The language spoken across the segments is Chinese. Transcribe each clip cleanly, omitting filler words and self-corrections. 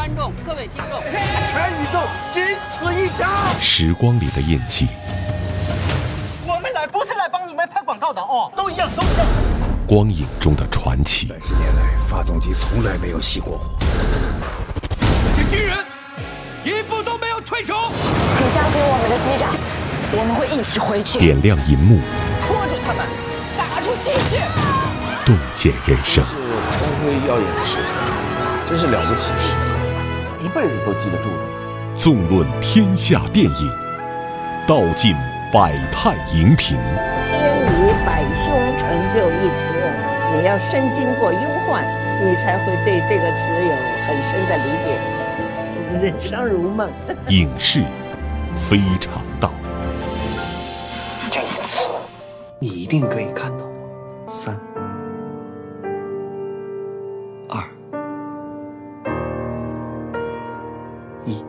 观众、各位听众， 全宇宙仅此一家。 时光里的印记， 我们来不是来帮你们拍广告的哦，都一样。 光影中的传奇。 30年来，发动机从来没有熄过火。 这些军人一步都没有退出。 请相信我们的机长，我们会一起回去。 点亮银幕， 拖住他们，打出气势， 洞见人生。 是光辉耀眼的时刻，真是了不起的时刻，一辈子都记得住的。 纵论天下电影，道尽百态荧屏。 天以百凶成就一词，你要深经过忧患，你才会对这个词有很深的理解。人生如梦， 影视非常道。 这一次，你一定可以看到。3、2、1。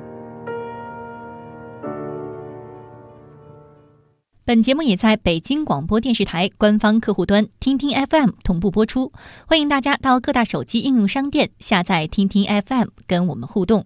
本节目也在北京广播电视台官方客户端听听 FM 同步播出，欢迎大家到各大手机应用商店下载听听 FM 跟我们互动。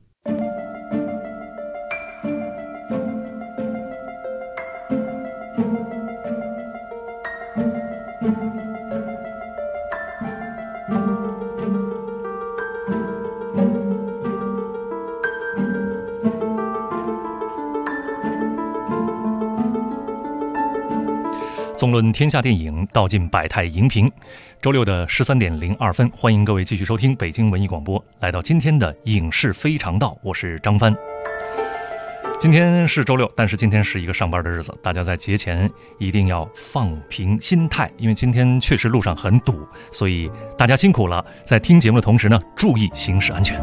纵论天下电影，道尽百态荧屏。周六的13点02分，欢迎各位继续收听北京文艺广播，来到今天的影视非常道，我是张帆。今天是周六，但是今天是一个上班的日子，大家在节前一定要放平心态，因为今天确实路上很堵，所以大家辛苦了。在听节目的同时呢，注意行驶安全。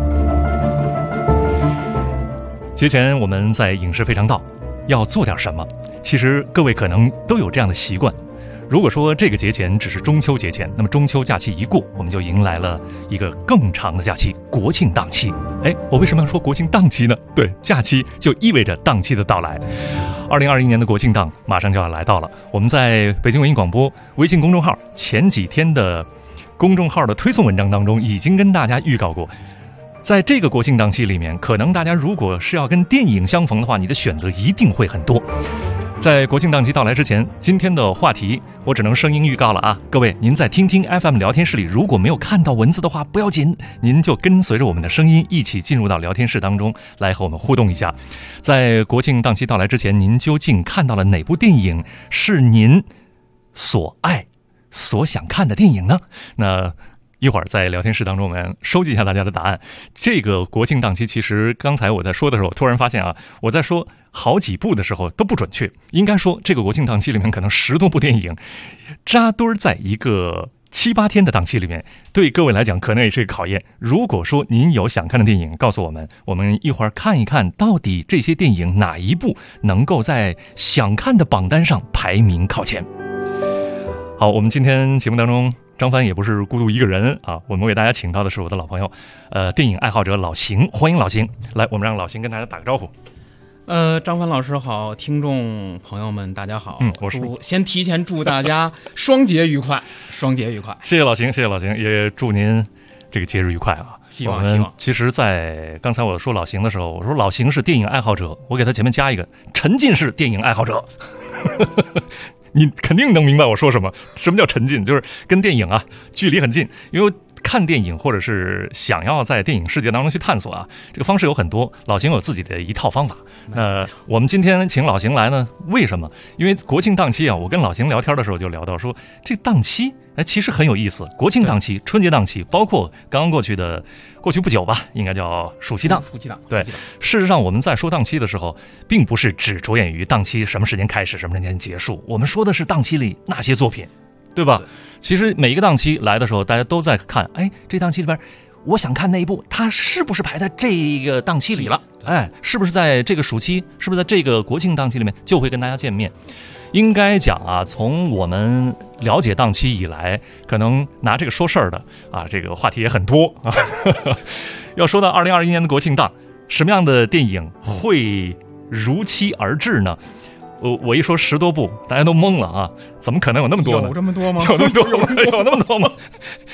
节前我们在影视非常道要做点什么？其实各位可能都有这样的习惯。如果说这个节前只是中秋节前，那么中秋假期一过，我们就迎来了一个更长的假期——国庆档期。我为什么要说国庆档期呢？对，假期就意味着档期的到来。2021年的国庆档马上就要来到了。我们在北京文艺广播微信公众号前几天的公众号的推送文章当中，已经跟大家预告过。在这个国庆档期里面，可能大家如果是要跟电影相逢的话，你的选择一定会很多。在国庆档期到来之前，今天的话题我只能声音预告了啊！各位，您在听听 FM 聊天室里如果没有看到文字的话，不要紧，您就跟随着我们的声音一起进入到聊天室当中来和我们互动一下。在国庆档期到来之前，您究竟看到了哪部电影是您所爱、所想看的电影呢？那一会儿在聊天室当中，我们收集一下大家的答案。这个国庆档期，其实刚才我在说的时候，突然发现啊，我在说好几部的时候都不准确。应该说，这个国庆档期里面可能10多部电影扎堆在一个7、8天的档期里面，对各位来讲可能也是一个考验。如果说您有想看的电影，告诉我们，我们一会儿看一看到底这些电影哪一部能够在想看的榜单上排名靠前。好，我们今天节目当中，张帆也不是孤独一个人啊，我们为大家请到的是我的老朋友，电影爱好者老邢，欢迎老邢。来，我们让老邢跟大家打个招呼。 张帆老师好，听众朋友们大家好。 我是先提前祝大家双节愉快，双节愉快。 谢谢老邢，谢谢老邢，也祝您这个节日愉快啊！ 希望。 其实，在刚才我说老邢的时候，我说老邢是电影爱好者，我给他前面加一个沉浸式电影爱好者。你肯定能明白我说什么。什么叫沉浸？就是跟电影啊距离很近，因为看电影或者是想要在电影世界当中去探索啊，这个方式有很多。老邢有自己的一套方法。我们今天请老邢来呢，为什么？因为国庆档期啊，我跟老邢聊天的时候就聊到说，这档期其实很有意思。国庆档期、春节档期，包括刚刚过去不久吧，应该叫暑期档。对，事实上我们在说档期的时候，并不是只着眼于档期什么时间开始，什么时间结束，我们说的是档期里那些作品，对吧？其实每一个档期来的时候，大家都在看，这档期里边我想看那一部，它是不是排在这个档期里了？是不是在这个暑期，是不是在这个国庆档期里面就会跟大家见面？应该讲啊，从我们了解档期以来，可能拿这个说事儿的啊，这个话题也很多啊。要说到2021年的国庆档，什么样的电影会如期而至呢？我一说10多部，大家都懵了啊！怎么可能有那么多呢？ 有这么多吗？ 有那么多吗？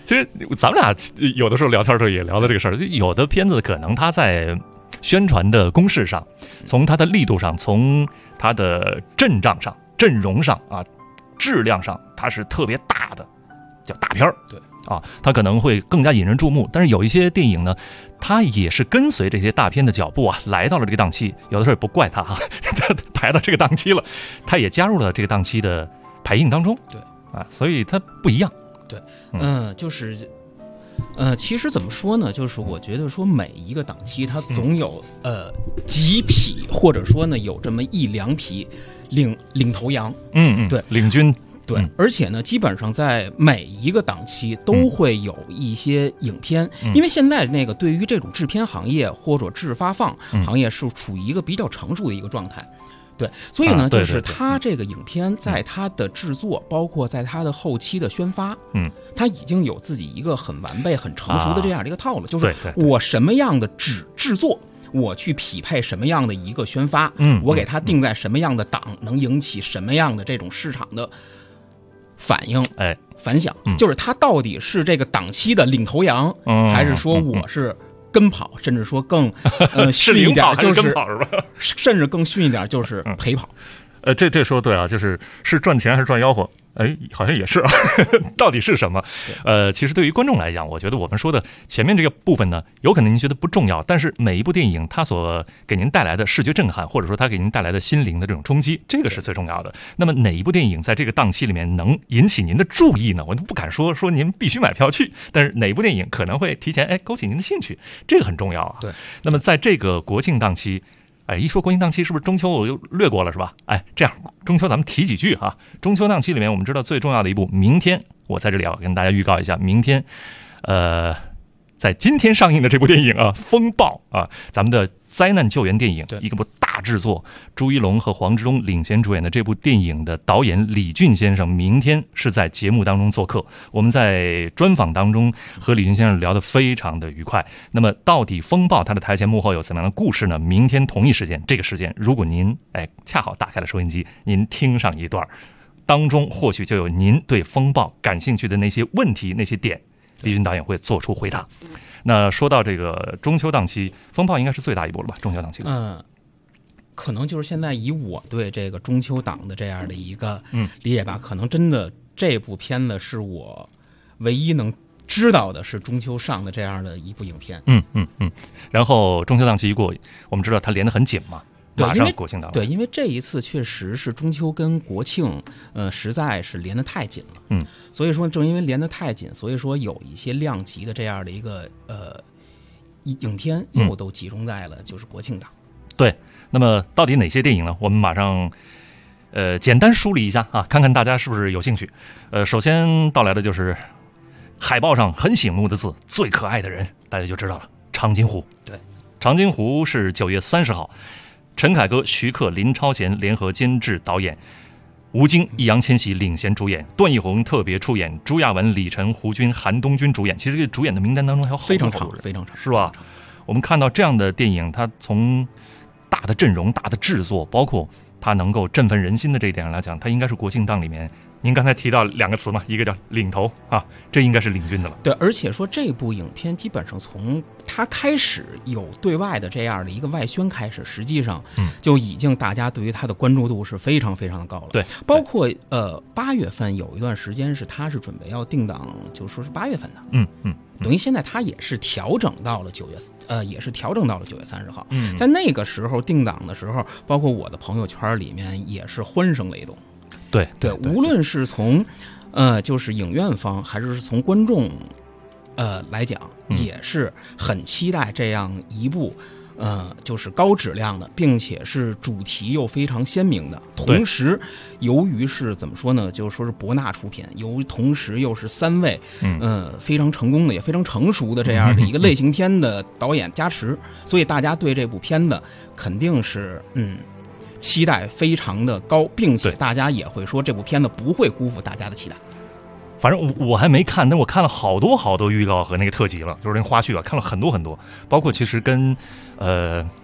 其实咱们俩有的时候聊天的时候也聊到这个事儿，有的片子可能它在宣传的攻势上，从它的力度上，从它的阵仗上、阵容上啊，质量上，它是特别大的，叫大片儿。 对啊，它可能会更加引人注目。但是有一些电影呢，它也是跟随这些大片的脚步啊，来到了这个档期。有的时候也不怪它哈，它排到这个档期了，它也加入了这个档期的排映当中。 对啊，所以它不一样。 对，就是其实怎么说呢？就是我觉得说每一个档期它总有几匹，或者说呢有这么一两匹领头羊。对， 领军。 对，而且呢，基本上在每一个档期都会有一些影片，因为现在那个对于这种制片行业或者制发放行业是处于一个比较成熟的一个状态。对，所以呢，就是它这个影片在它的制作，包括在它的后期的宣发，它已经有自己一个很完备、很成熟的这样的一个套路，就是我什么样的制作，我去匹配什么样的一个宣发，我给它定在什么样的档，能引起什么样的这种市场的反应，反响，就是它到底是这个档期的领头羊，还是说我是跟跑，甚至说更逊一点，就是甚至更逊一点，就是陪跑。 这说对啊，是赚钱还是赚吆喝？好像也是啊，到底是什么？其实对于观众来讲，我觉得我们说的前面这个部分呢，有可能您觉得不重要，但是每一部电影它所给您带来的视觉震撼，或者说它给您带来的心灵的这种冲击，这个是最重要的。那么哪一部电影在这个档期里面能引起您的注意呢？我都不敢说您必须买票去，但是哪一部电影可能会提前勾起您的兴趣，这个很重要啊。 对。 那么在这个国庆档期。一说国庆档期，是不是中秋我又略过了是吧？这样中秋咱们提几句哈。中秋档期里面，我们知道最重要的一部，明天我在这里要跟大家预告一下，明天，在今天上映的这部电影啊，《风暴》啊，咱们的灾难救援电影，一个部大制作，朱一龙和黄志忠领衔主演的这部电影的导演李俊先生，明天是在节目当中做客。我们在专访当中和李俊先生聊得非常的愉快。那么，到底《风暴》它的台前幕后有怎么样的故事呢？明天同一时间，这个时间，如果您恰好打开了收音机，您听上一段，当中或许就有您对《风暴》感兴趣的那些问题、那些点。李俊导演会做出回答。那说到这个中秋档期，《风暴》应该是最大一部了吧？中秋档期， 可能就是现在以我对这个中秋档的这样的一个理解吧，可能真的这部片子是我唯一能知道的是中秋上的这样的一部影片。 然后中秋档期一过，我们知道它连得很紧嘛。马上国庆档， 对，因为这一次确实是中秋跟国庆，实在是连得太紧了，所以说正因为连得太紧，所以说有一些量级的这样的一个影片又都集中在了就是国庆档。 对，那么到底哪些电影呢？我们马上简单梳理一下啊，看看大家是不是有兴趣。首先到来的就是海报上很醒目的字，最可爱的人，大家就知道了，长津湖。 对， 长津湖是9月30号。陈凯歌、徐克、林超贤联合监制导演，吴京、易烊千玺领衔主演，段奕宏特别出演，朱亚文、李晨、胡军、韩东君主演。其实这个主演的名单当中还有好多人， 非常长， 是吧？我们看到这样的电影，它从大的阵容、大的制作，包括它能够振奋人心的这一点上来讲，它应该是国庆档里面。您刚才提到2个词嘛，一个叫领头啊，这应该是领军的了。 对，而且说这部影片基本上从它开始有对外的这样的一个外宣开始，实际上就已经大家对于它的关注度是非常非常的高了。 对， 包括8月份有一段时间是它是准备要定档，就说是8月份的。等于现在它也是调整到了9月，也是调整到了9月30号。在那个时候定档的时候，包括我的朋友圈里面也是欢声雷动。对，无论是从就是影院方还是从观众来讲，也是很期待这样一部就是高质量的，并且是主题又非常鲜明的。同时，由于是怎么说呢，就是说是博纳出品，同时又是3位非常成功的也非常成熟的这样的一个类型片的导演加持，所以大家对这部片子肯定是期待非常的高，并且大家也会说这部片子不会辜负大家的期待。 反正我还没看，但我看了好多预告和那个特辑了，就是那花絮啊，看了很多，包括其实跟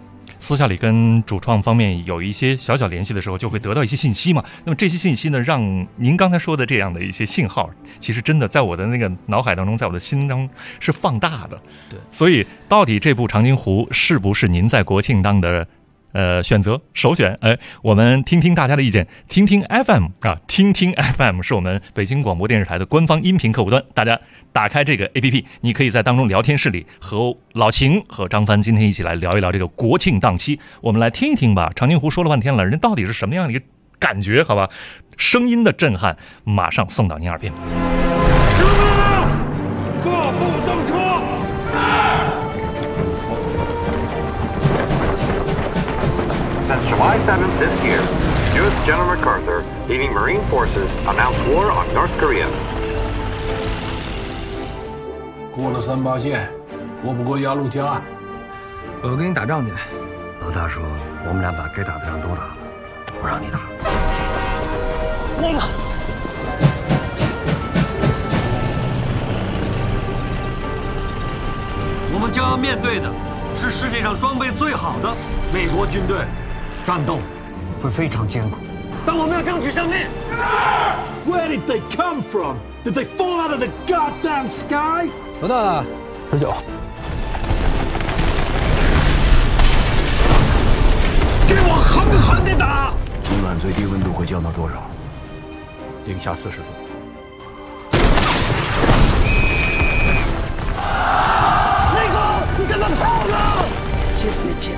私下里跟主创方面有一些小小联系的时候，就会得到一些信息嘛。那么这些信息呢，让您刚才说的这样的一些信号，其实真的在我的那个脑海当中，在我的心中是放大的。 对， 所以到底这部《长津湖》是不是您在国庆档的选择首选？我们听听大家的意见，听听 FM 啊，听听 FM 是我们北京广播电视台的官方音频客户端。大家打开这个 APP， 你可以在当中聊天室里和老秦和张帆今天一起来聊一聊这个国庆档期。我们来听一听吧，长津湖说了半天了，人到底是什么样的一个感觉？好吧，声音的震撼马上送到您耳边。 各部登车。 Since July 7th this year, U.S. General MacArthur, leading Marine forces, announced war on North Korea. 过了38线，过不过鸭绿江？ 我要跟你打仗去。老大说我们俩把该打的仗都打了，不让你打。 那个。 我们将要面对的是世界上装备最好的美国军队。战斗会非常艰苦， 但我们要争取胜利。 Where did they come from? Did they fall out of the goddamn sky? 多大了？19。 给我狠狠地打！ 冬暖最低温度会降到多少 ？-40度。 内功，你怎么跑呢？ 别进。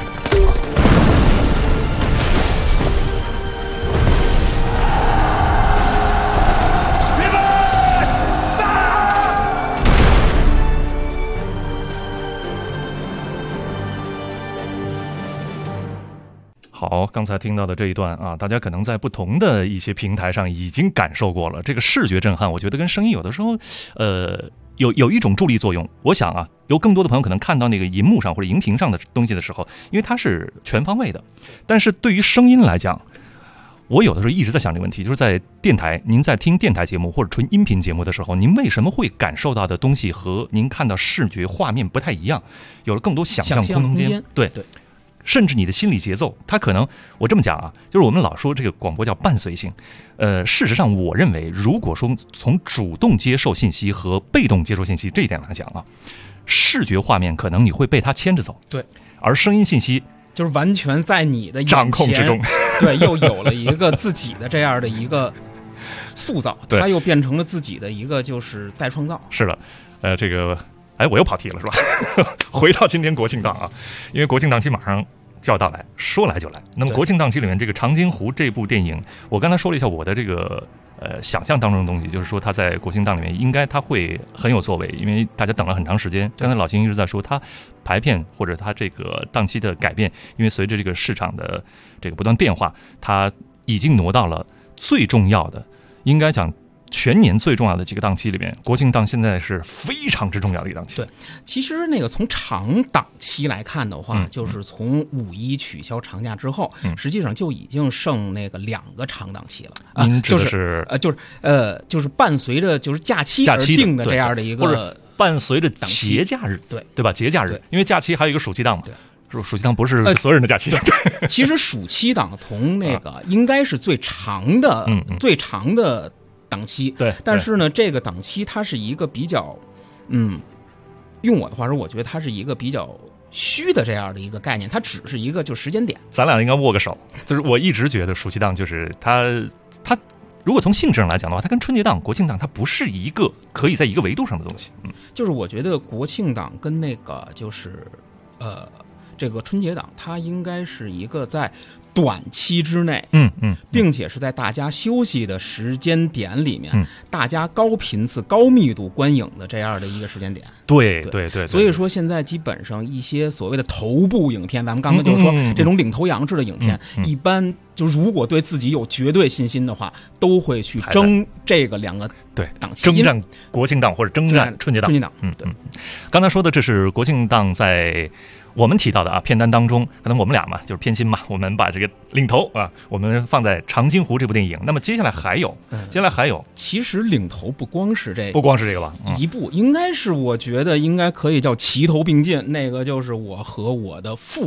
好，刚才听到的这一段啊，大家可能在不同的一些平台上已经感受过了。这个视觉震撼，我觉得跟声音有的时候，有一种助力作用。我想啊，有更多的朋友可能看到那个荧幕上或者荧屏上的东西的时候，因为它是全方位的。但是对于声音来讲，我有的时候一直在想这个问题，就是在电台，您在听电台节目或者纯音频节目的时候，您为什么会感受到的东西和您看到视觉画面不太一样？有了更多想象空间。对。甚至你的心理节奏，它可能我这么讲啊，就是我们老说这个广播叫伴随性，事实上我认为，如果说从主动接受信息和被动接受信息这一点来讲啊，视觉画面可能你会被它牵着走， 对， 而声音信息就是完全在你的掌控之中， 对，又有了一个自己的这样的一个塑造，它又变成了自己的一个就是再创造。 是的，这个。我又跑题了是吧？回到今天国庆档啊，因为国庆档期马上就要到来，说来就来。那么国庆档期里面，这个《长津湖》这部电影，我刚才说了一下我的这个想象当中的东西，就是说它在国庆档里面应该它会很有作为，因为大家等了很长时间。刚才老秦一直在说它排片或者它这个档期的改变，因为随着这个市场的这个不断变化，它已经挪到了最重要的，应该讲。全年最重要的几个档期里面，国庆档现在是非常之重要的一个档期。 对，其实那个从长档期来看的话，就是从5·1取消长假之后，实际上就已经剩那个2个长档期了。 您指的是就是伴随着就是假期而定的这样的一个， 或者伴随着节假日，对吧？节假日，因为假期还有一个暑期档嘛。暑期档不是所有人的假期。 其实暑期档从那个应该是最长的，最长的。档期对， 但是呢，这个档期它是一个比较，用我的话说，我觉得它是一个比较虚的这样的一个概念，它只是一个就时间点。 咱俩应该握个手，就是我一直觉得暑期档就是它如果从性质上来讲的话，它跟春节档、国庆档它不是一个可以在一个维度上的东西。 就是我觉得国庆档跟那个就是这个春节档，它应该是一个在短期之内，并且是在大家休息的时间点里面，大家高频次、高密度观影的这样的一个时间点。 对。 所以说，现在基本上一些所谓的头部影片，咱们刚刚就说这种领头羊式的影片，一般就如果对自己有绝对信心的话，都会去争这个2个档期， 征战国庆档或者征战春节档。 对。 刚才说的这是国庆档在。我们提到的啊片单当中，可能我们俩嘛就是偏心嘛，我们把这个领头啊，我们放在《长津湖》这部电影。那么接下来还有， 其实领头不光是这个吧， 一部应该是我觉得应该可以叫齐头并进，那个就是我和我的父辈。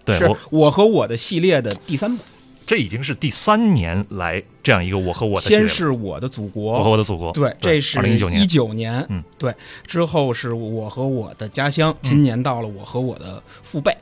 对， 是我和我的系列的第3部。 这已经是第3年来这样一个我和我的系列了。 先是我的祖国， 我和我的祖国， 对，这是 2019 年，对，之后是我和我的家乡，今年到了我和我的父辈，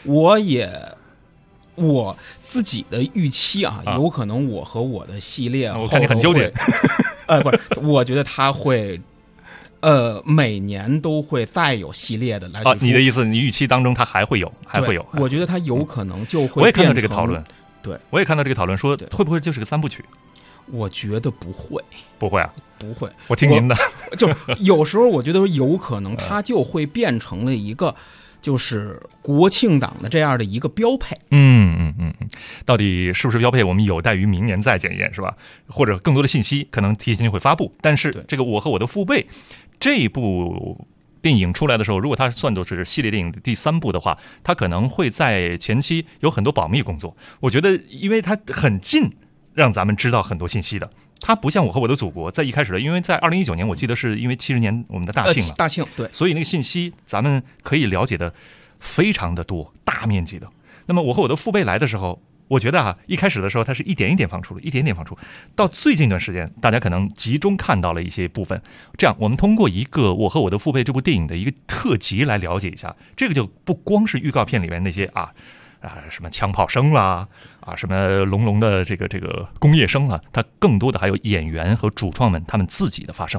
我自己的预期啊，有可能我和我的系列， 我看你很纠结， 不是，我觉得他会。每年都会再有系列的来。 你的意思，你预期当中它还会有？ 我觉得它有可能就会。 我也看到这个讨论， 对， 我也看到这个讨论，说会不会就是个3部曲？ 我觉得不会， 不会啊， 不会。 我听您的， 就有时候我觉得有可能它就会变成了一个。就是国庆档的这样的一个标配， 到底是不是标配，我们有待于明年再检验，是吧？或者更多的信息可能提前就会发布。但是这个我和我的父辈这一部电影出来的时候，如果它算作是系列电影的第3部的话，它可能会在前期有很多保密工作。我觉得，因为它很近，让咱们知道很多信息的。它不像我和我的祖国，在一开始的，因为在2019年，我记得是因为70年我们的大庆嘛， 大庆对， 所以那个信息咱们可以了解的非常的多，大面积的。那么我和我的父辈来的时候，我觉得一开始的时候它是一点一点放出，到最近一段时间，大家可能集中看到了一些部分。这样，我们通过一个我和我的父辈这部电影的一个特辑来了解一下，这个就不光是预告片里面那些什么枪炮声啦，什么隆隆的这个工业声啊，它更多的还有演员和主创们他们自己的发声。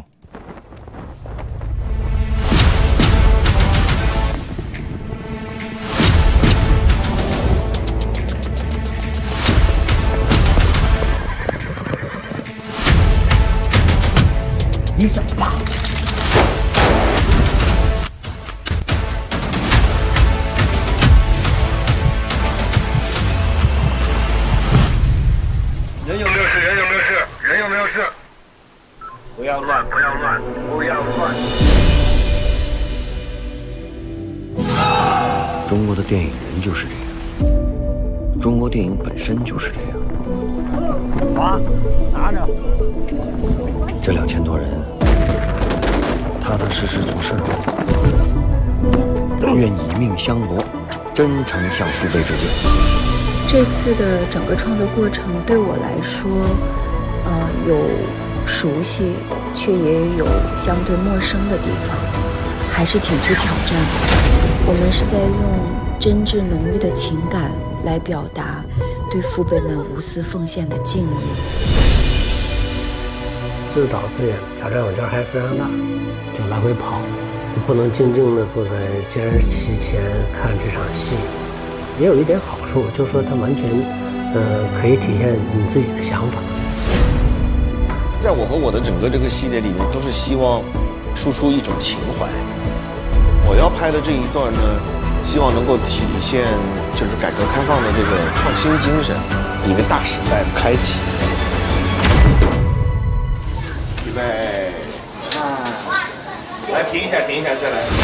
你想吧。 人有没有事？人有没有事？人有没有事？不要乱！不要乱！不要乱！ 中国的电影人就是这样，中国电影本身就是这样。 啊，拿着。 这2000多人，踏踏实实做事，愿以命相搏，真诚向父辈致敬。 这次的整个创作过程对我来说，有熟悉，却也有相对陌生的地方，还是挺具挑战的。我们是在用真挚浓郁的情感来表达对父辈们无私奉献的敬意。 自导自演挑战我觉得还非常大，就来回跑，你不能静静地坐在监视器前看这场戏。也有一点好处，就是说它完全可以体现你自己的想法。 在我和我的整个这个系列里面，都是希望输出一种情怀。我要拍的这一段呢，希望能够体现就是改革开放的这个创新精神，一个大时代的开启。预备，来停一下，停一下，再来。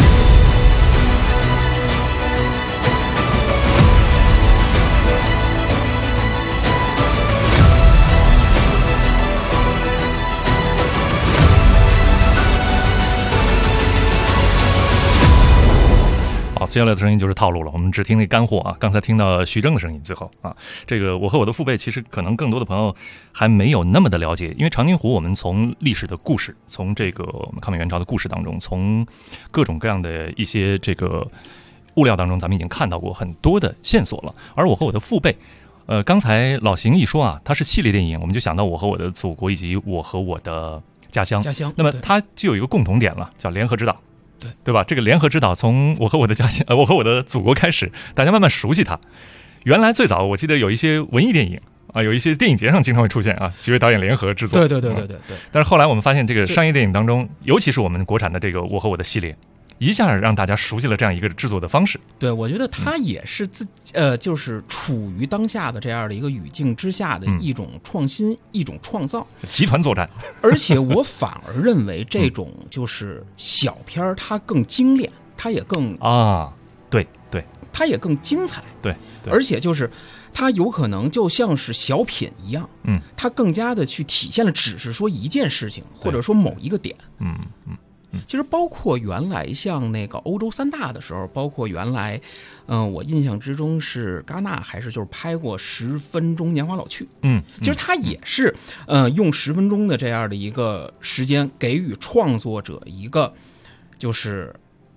好，接下来的声音就是套路了，我们只听那干货啊。刚才听到徐峥的声音，最后这个我和我的父辈，其实可能更多的朋友还没有那么的了解，因为长津湖我们从历史的故事，从这个我们抗美援朝的故事当中，从各种各样的一些这个物料当中，咱们已经看到过很多的线索了。而我和我的父辈，刚才老邢一说它是系列电影，我们就想到我和我的祖国以及我和我的家乡。那么它就有一个共同点了，叫联合之岛。对吧？这个联合之岛从我和我的家乡，我和我的祖国开始，大家慢慢熟悉它。原来最早我记得有一些文艺电影有一些电影节上经常会出现几位导演联合制作。 对。 但是后来我们发现，这个商业电影当中，尤其是我们国产的这个我和我的系列，一下让大家熟悉了这样一个制作的方式。 对，我觉得它也是就是处于当下的这样的一个语境之下的一种创新，一种创造， 集团作战。 而且我反而认为这种就是小片它更精炼，它也更对， 它也更精彩。 对， 而且就是它有可能就像是小品一样，它更加的去体现了只是说一件事情，或者说某一个点。 其实包括原来像那个欧洲3大的时候，包括原来，我印象之中是戛纳还是就是拍过10分钟年华老去，其实他也是用10分钟的这样的一个时间给予创作者一个就是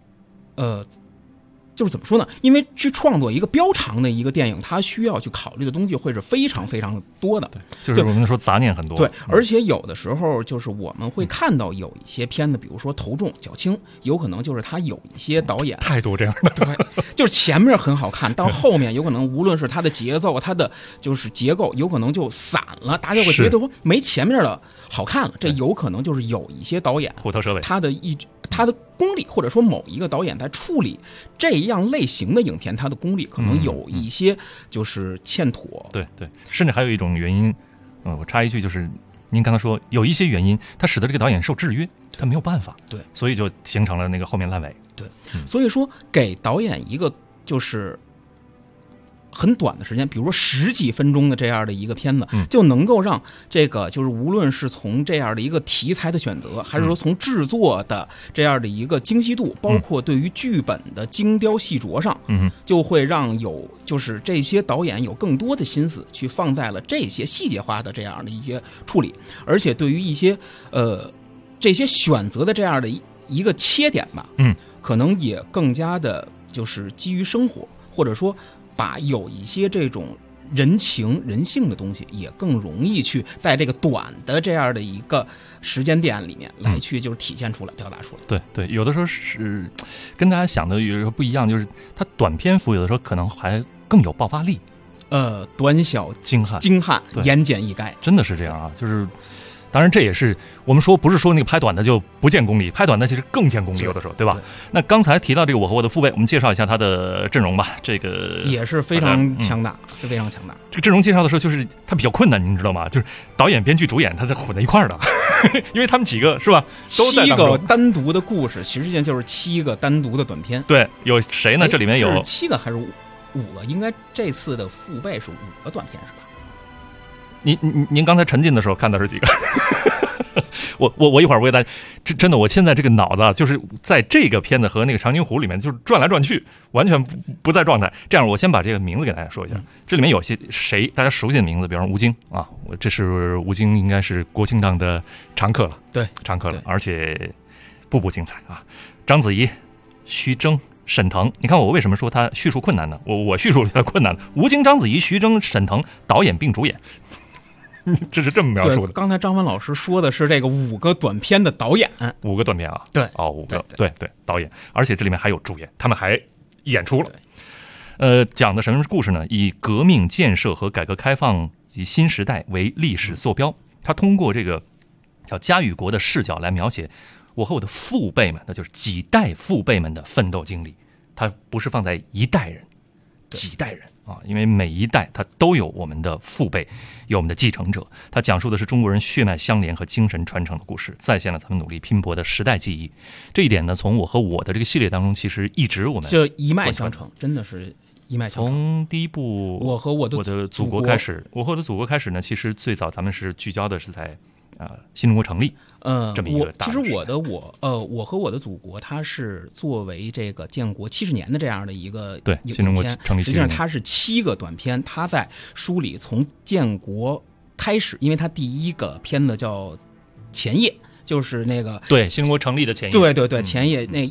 就是怎么说呢？因为去创作一个标长的一个电影，它需要去考虑的东西会是非常非常的多的。 就是我们说杂念很多。 对，而且有的时候就是我们会看到有一些片子，比如说头重脚轻，有可能就是它有一些导演太多这样的。 对，就是前面很好看，到后面有可能无论是它的节奏、它的就是结构，有可能就散了，大家会觉得说没前面的好看了。这有可能就是有一些导演虎头蛇尾， 他的功力，或者说某一个导演在处理这样类型的影片，他的功力可能有一些就是欠妥。 对对，甚至还有一种原因，我插一句，就是您刚才说有一些原因，它使得这个导演受制约，他没有办法， 对， 所以就形成了那个后面烂尾。 对，所以说给导演一个就是很短的时间，比如说10几分钟的这样的一个片子，就能够让这个就是无论是从这样的一个题材的选择，还是说从制作的这样的一个精细度，包括对于剧本的精雕细琢上，就会让就是这些导演有更多的心思去放在了这些细节化的这样的一些处理，而且对于一些这些选择的这样的一个切点吧，可能也更加的就是基于生活，或者说把有一些这种人情人性的东西也更容易去在这个短的这样的一个时间点里面来去就是体现出来、表达出来。 对对，有的时候是跟大家想的有时候不一样，就是它短篇幅有的时候可能还更有爆发力， 短小精悍，言简意赅， 真的是这样啊，就是。当然，这也是我们说，不是说那个拍短的就不见功力，拍短的其实更见功力，有的时候，对吧？那刚才提到这个《我和我的父辈》，我们介绍一下他的阵容吧。这个也是非常强大，是非常强大。 这个阵容介绍的时候，就是他比较困难，你知道吗？就是导演、编剧、主演，他在混在一块儿的，因为他们几个是吧？都在 7个单独的故事，实际上就是7个单独的短片。 对，有谁呢？这里面有 7个还是5个？应该这次的父辈是5个短片，是吧？ 您刚才沉浸的时候看到是几个？我一会儿我给大家，真的，我现在这个脑子啊，就是在这个片子和那个长津湖里面就是转来转去，完全不在状态。这样，我先把这个名字给大家说一下。这里面有些谁大家熟悉的名字，比方说吴京啊，这是吴京，应该是国庆档的常客了， 对， 常客了，而且步步精彩啊。章子怡、徐峥、沈腾，你看我为什么说他叙述困难呢？我叙述了困难。吴京、章子怡、徐峥、沈腾导演并主演。这是这么描述的。 刚才张文老师说的是这个5个短片的导演 ，5个短片啊， 对 ，5个，对导演，而且这里面还有主演，他们还演出了。讲的什么故事呢？以革命建设和改革开放及新时代为历史坐标，他通过这个叫家与国的视角来描写我和我的父辈们，那就是几代父辈们的奋斗经历。他不是放在一代人，几代人。因为每一代它都有我们的父辈，有我们的继承者。它讲述的是中国人血脉相连和精神传承的故事，再现了咱们努力拼搏的时代记忆。这一点呢，从我和我的这个系列当中，其实一直我们就一脉相承，真的是一脉相承。 从第一部我和我的祖国开始，我和我的祖国开始呢，其实最早咱们是聚焦的是在新中国成立，这么一个大。 其实我和我的祖国，它是作为这个建国70年的这样的一个对新中国成立， 实际上它是7个短片，它在梳理从建国开始，因为它第一个片子叫前夜。就是那个对新中国成立的前夜， 对前夜，那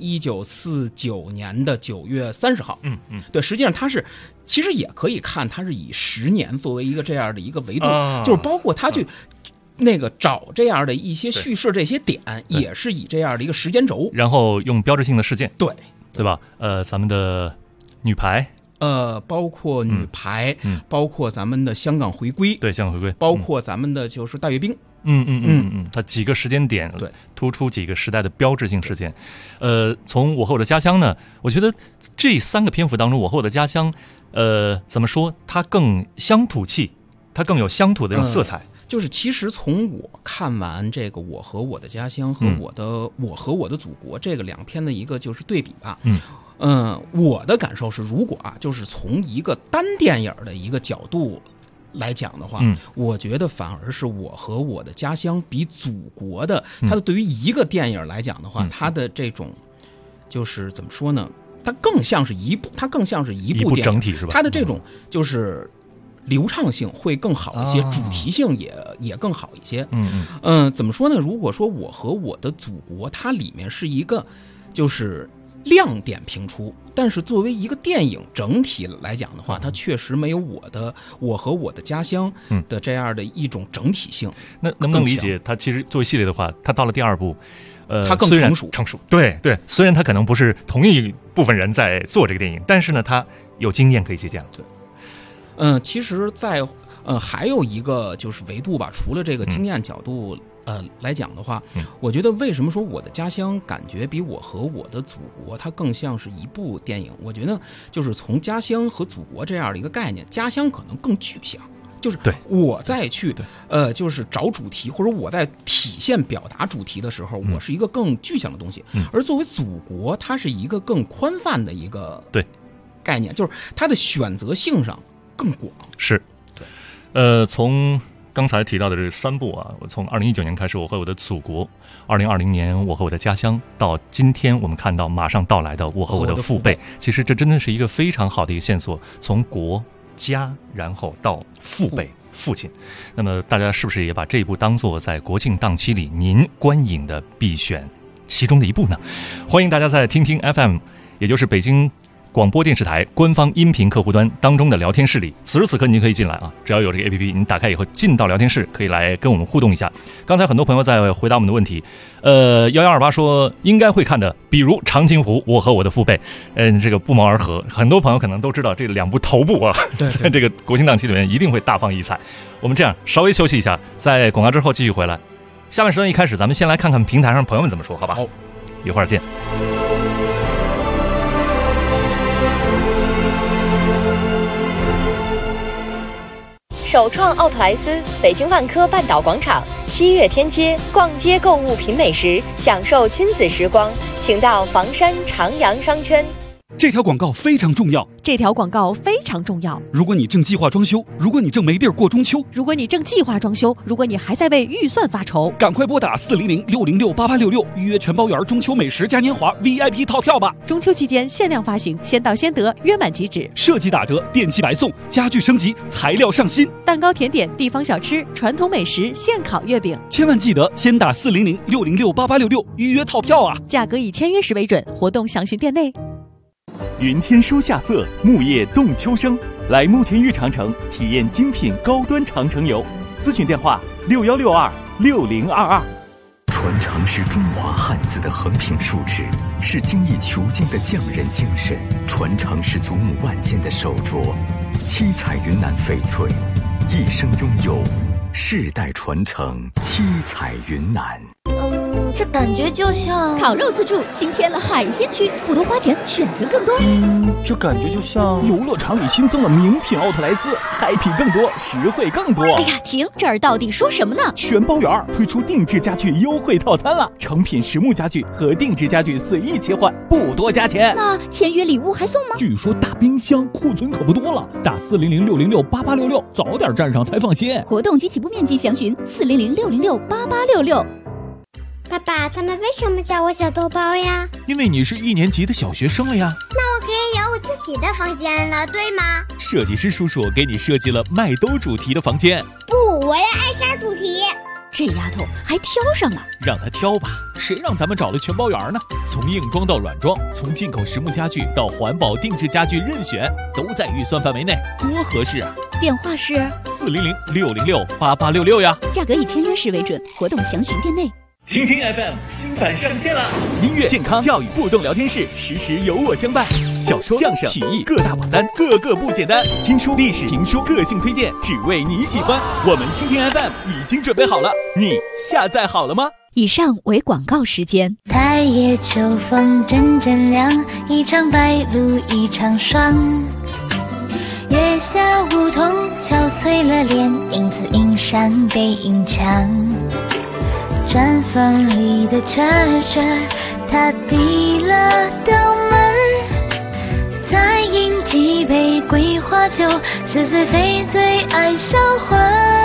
1949年的9月30号，对，实际上它是其实也可以看，它是以10年作为一个这样的一个维度，就是包括它去那个找这样的一些叙事这些点，也是以这样的一个时间轴， 然后用标志性的事件，对吧？咱们的女排。 包括女排，包括咱们的香港回归， 对香港回归， 包括咱们的就是大阅兵， 它几个时间点，对，突出几个时代的标志性事件。从我和我的家乡呢，我觉得这3个篇幅当中，我和我的家乡，怎么说？它更乡土气，它更有乡土的这种色彩。 就是其实从我看完这个《我和我的家乡》和我和我的祖国这个2篇的一个就是对比吧，我的感受是，如果就是从一个单电影的一个角度来讲的话，我觉得反而是我和我的家乡比祖国的，它的对于一个电影来讲的话，它的这种就是怎么说呢？它更像是一部电影整体是吧？ 它的这种就是流畅性会更好一些，主题性也更好一些。怎么说呢？如果说我和我的祖国，它里面是一个就是亮点频出，但是作为一个电影整体来讲的话，它确实没有我和我的家乡的这样的一种整体性。 那能不能理解，它其实作为系列的话，它到了第二部， 它更成熟。 对，虽然它可能不是同一部分人在做这个电影，但是呢，它有经验可以借鉴。 对，其实在还有一个就是维度吧，除了这个经验角度。来讲的话，我觉得为什么说我的家乡感觉比我和我的祖国它更像是一部电影？我觉得就是从家乡和祖国这样的一个概念，家乡可能更具象，就是我在去就是找主题或者我在体现表达主题的时候，我是一个更具象的东西，而作为祖国，它是一个更宽泛的一个概念，就是它的选择性上更广。 是，对，从刚才提到的这3部啊，我从2019年开始，我和我的祖国；2020年，我和我的家乡；到今天我们看到马上到来的我和我的父辈。其实这真的是一个非常好的一个线索，从国家，然后到父辈、父亲。那么大家是不是也把这一部当作在国庆档期里您观影的必选其中的一部呢？欢迎大家在听听 FM， 也就是北京广播电视台官方音频客户端当中的聊天室里，此时此刻您可以进来啊！只要有这个 APP， 您打开以后进到聊天室，可以来跟我们互动一下。刚才很多朋友在回答我们的问题，1128说应该会看的，比如《长津湖》《我和我的父辈》，这个不谋而合。很多朋友可能都知道这2部头部啊，在这个国庆档期里面一定会大放异彩。我们这样稍微休息一下，在广告之后继续回来。下面时段一开始，咱们先来看看平台上朋友们怎么说，好吧？好，一会儿见。 首创奥特莱斯，北京万科半岛广场7月天街，逛街购物品美食，享受亲子时光，请到房山长阳商圈。 这条广告非常重要。 这条广告非常重要。 如果你正计划装修，如果你正没地儿过中秋， 如果你正计划装修，如果你还在为预算发愁， 赶快拨打400-606-8866预约全包园中秋美食嘉年华 VIP 套票吧！ 中秋期间限量发行，先到先得，约满即止。 设计打折，电器白送，家具升级，材料上新， 蛋糕、甜点、地方小吃、传统美食、现烤月饼。 千万记得先打400-606-8866预约套票啊！ 价格以签约时为准，活动详询店内。 云天收夏色，木叶动秋声。来慕田峪长城体验精品高端长城游，咨询电话61626022。 传承是中华汉字的横平竖直，是精益求精的匠人精神；传承是祖母万件的手镯，七彩云南翡翠，一生拥有，世代传承，七彩云南。 这感觉就像烤肉自助新添了海鲜区，不多花钱，选择更多。 这感觉就像游乐场里新增了名品奥特莱斯，happy更多，实惠更多。 哎呀，停！这儿到底说什么呢？ 全包园推出定制家具优惠套餐了，成品实木家具和定制家具随意切换，不多加钱。 那签约礼物还送吗？ 据说大冰箱库存可不多了，打400-606-8866，早点站上才放心。 活动及起步面积详询400-606-8866。 爸爸，他们为什么叫我小豆包呀？ 因为你是1年级的小学生了呀。 那我可以有我自己的房间了，对吗？ 设计师叔叔给你设计了麦兜主题的房间。 不，我要艾莎主题。 这丫头还挑上了， 让她挑吧，谁让咱们找了全包园呢？从硬装到软装，从进口实木家具到环保定制家具，任选，都在预算范围内，多合适啊！ 电话是 400-606-8866呀。 价格以签约时为准，活动详询店内。 听听 FM 新版上线了，音乐、健康、教育互动聊天室，时时有我相伴。小说、相声、曲艺各大榜单，个个不简单。听书、历史、评书，个性推荐，只为你喜欢。我们听听 FM 已经准备好了，你下载好了吗？ 以上为广告时间。 太夜秋风阵阵凉，一场白露一场霜。月下梧桐憔悴了脸，影子映上背影墙。毡房里的蛐蛐，它递了刀门，再饮几杯桂花花酒，似水非醉爱销魂。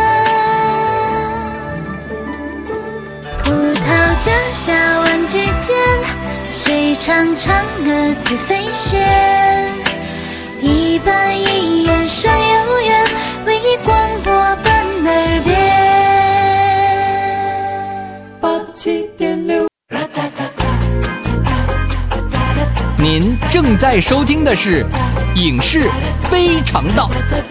葡萄架下万句间，谁唱嫦娥自飞仙？一板一眼山有缘，唯一广播伴耳边。87.6。 您正在收听的是《影视非常道》。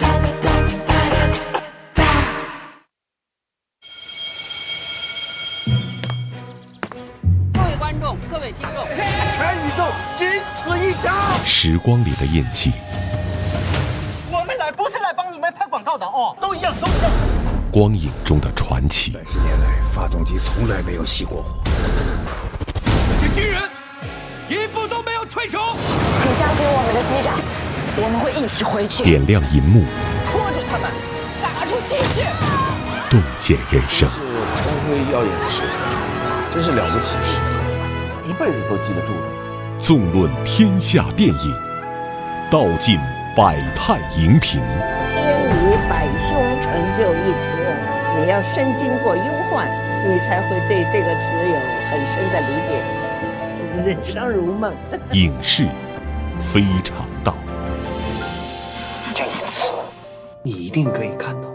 各位观众，各位听众，全宇宙仅此一家。 时光里的印记， 我们来不是来帮你们拍广告的哦，都一样，都一样。 光影中的传奇。 30年来，发动机从来没有熄过火。 这些军人一步都没有退出。 请相信我们的机长，我们会一起回去。 点亮银幕， 拖着他们，打出精血， 洞见人生。 是光辉耀眼的时刻，真是了不起时刻，一辈子都记得住的。 纵论天下电影，道尽百态荧屏。 天以百凶成就一词，你要深经过忧患，你才会对这个词有很深的理解。人生如梦。 影视非常道。 这一次，你一定可以看到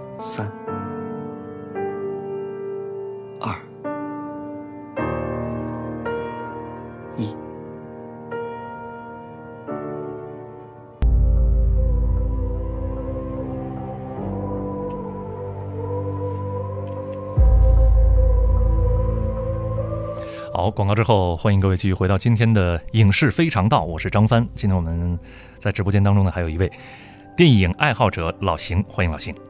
3、2、1。 好，广告之后，欢迎各位继续回到今天的影视非常道，我是张帆。今天我们在直播间当中呢，还有一位电影爱好者老邢，欢迎老邢。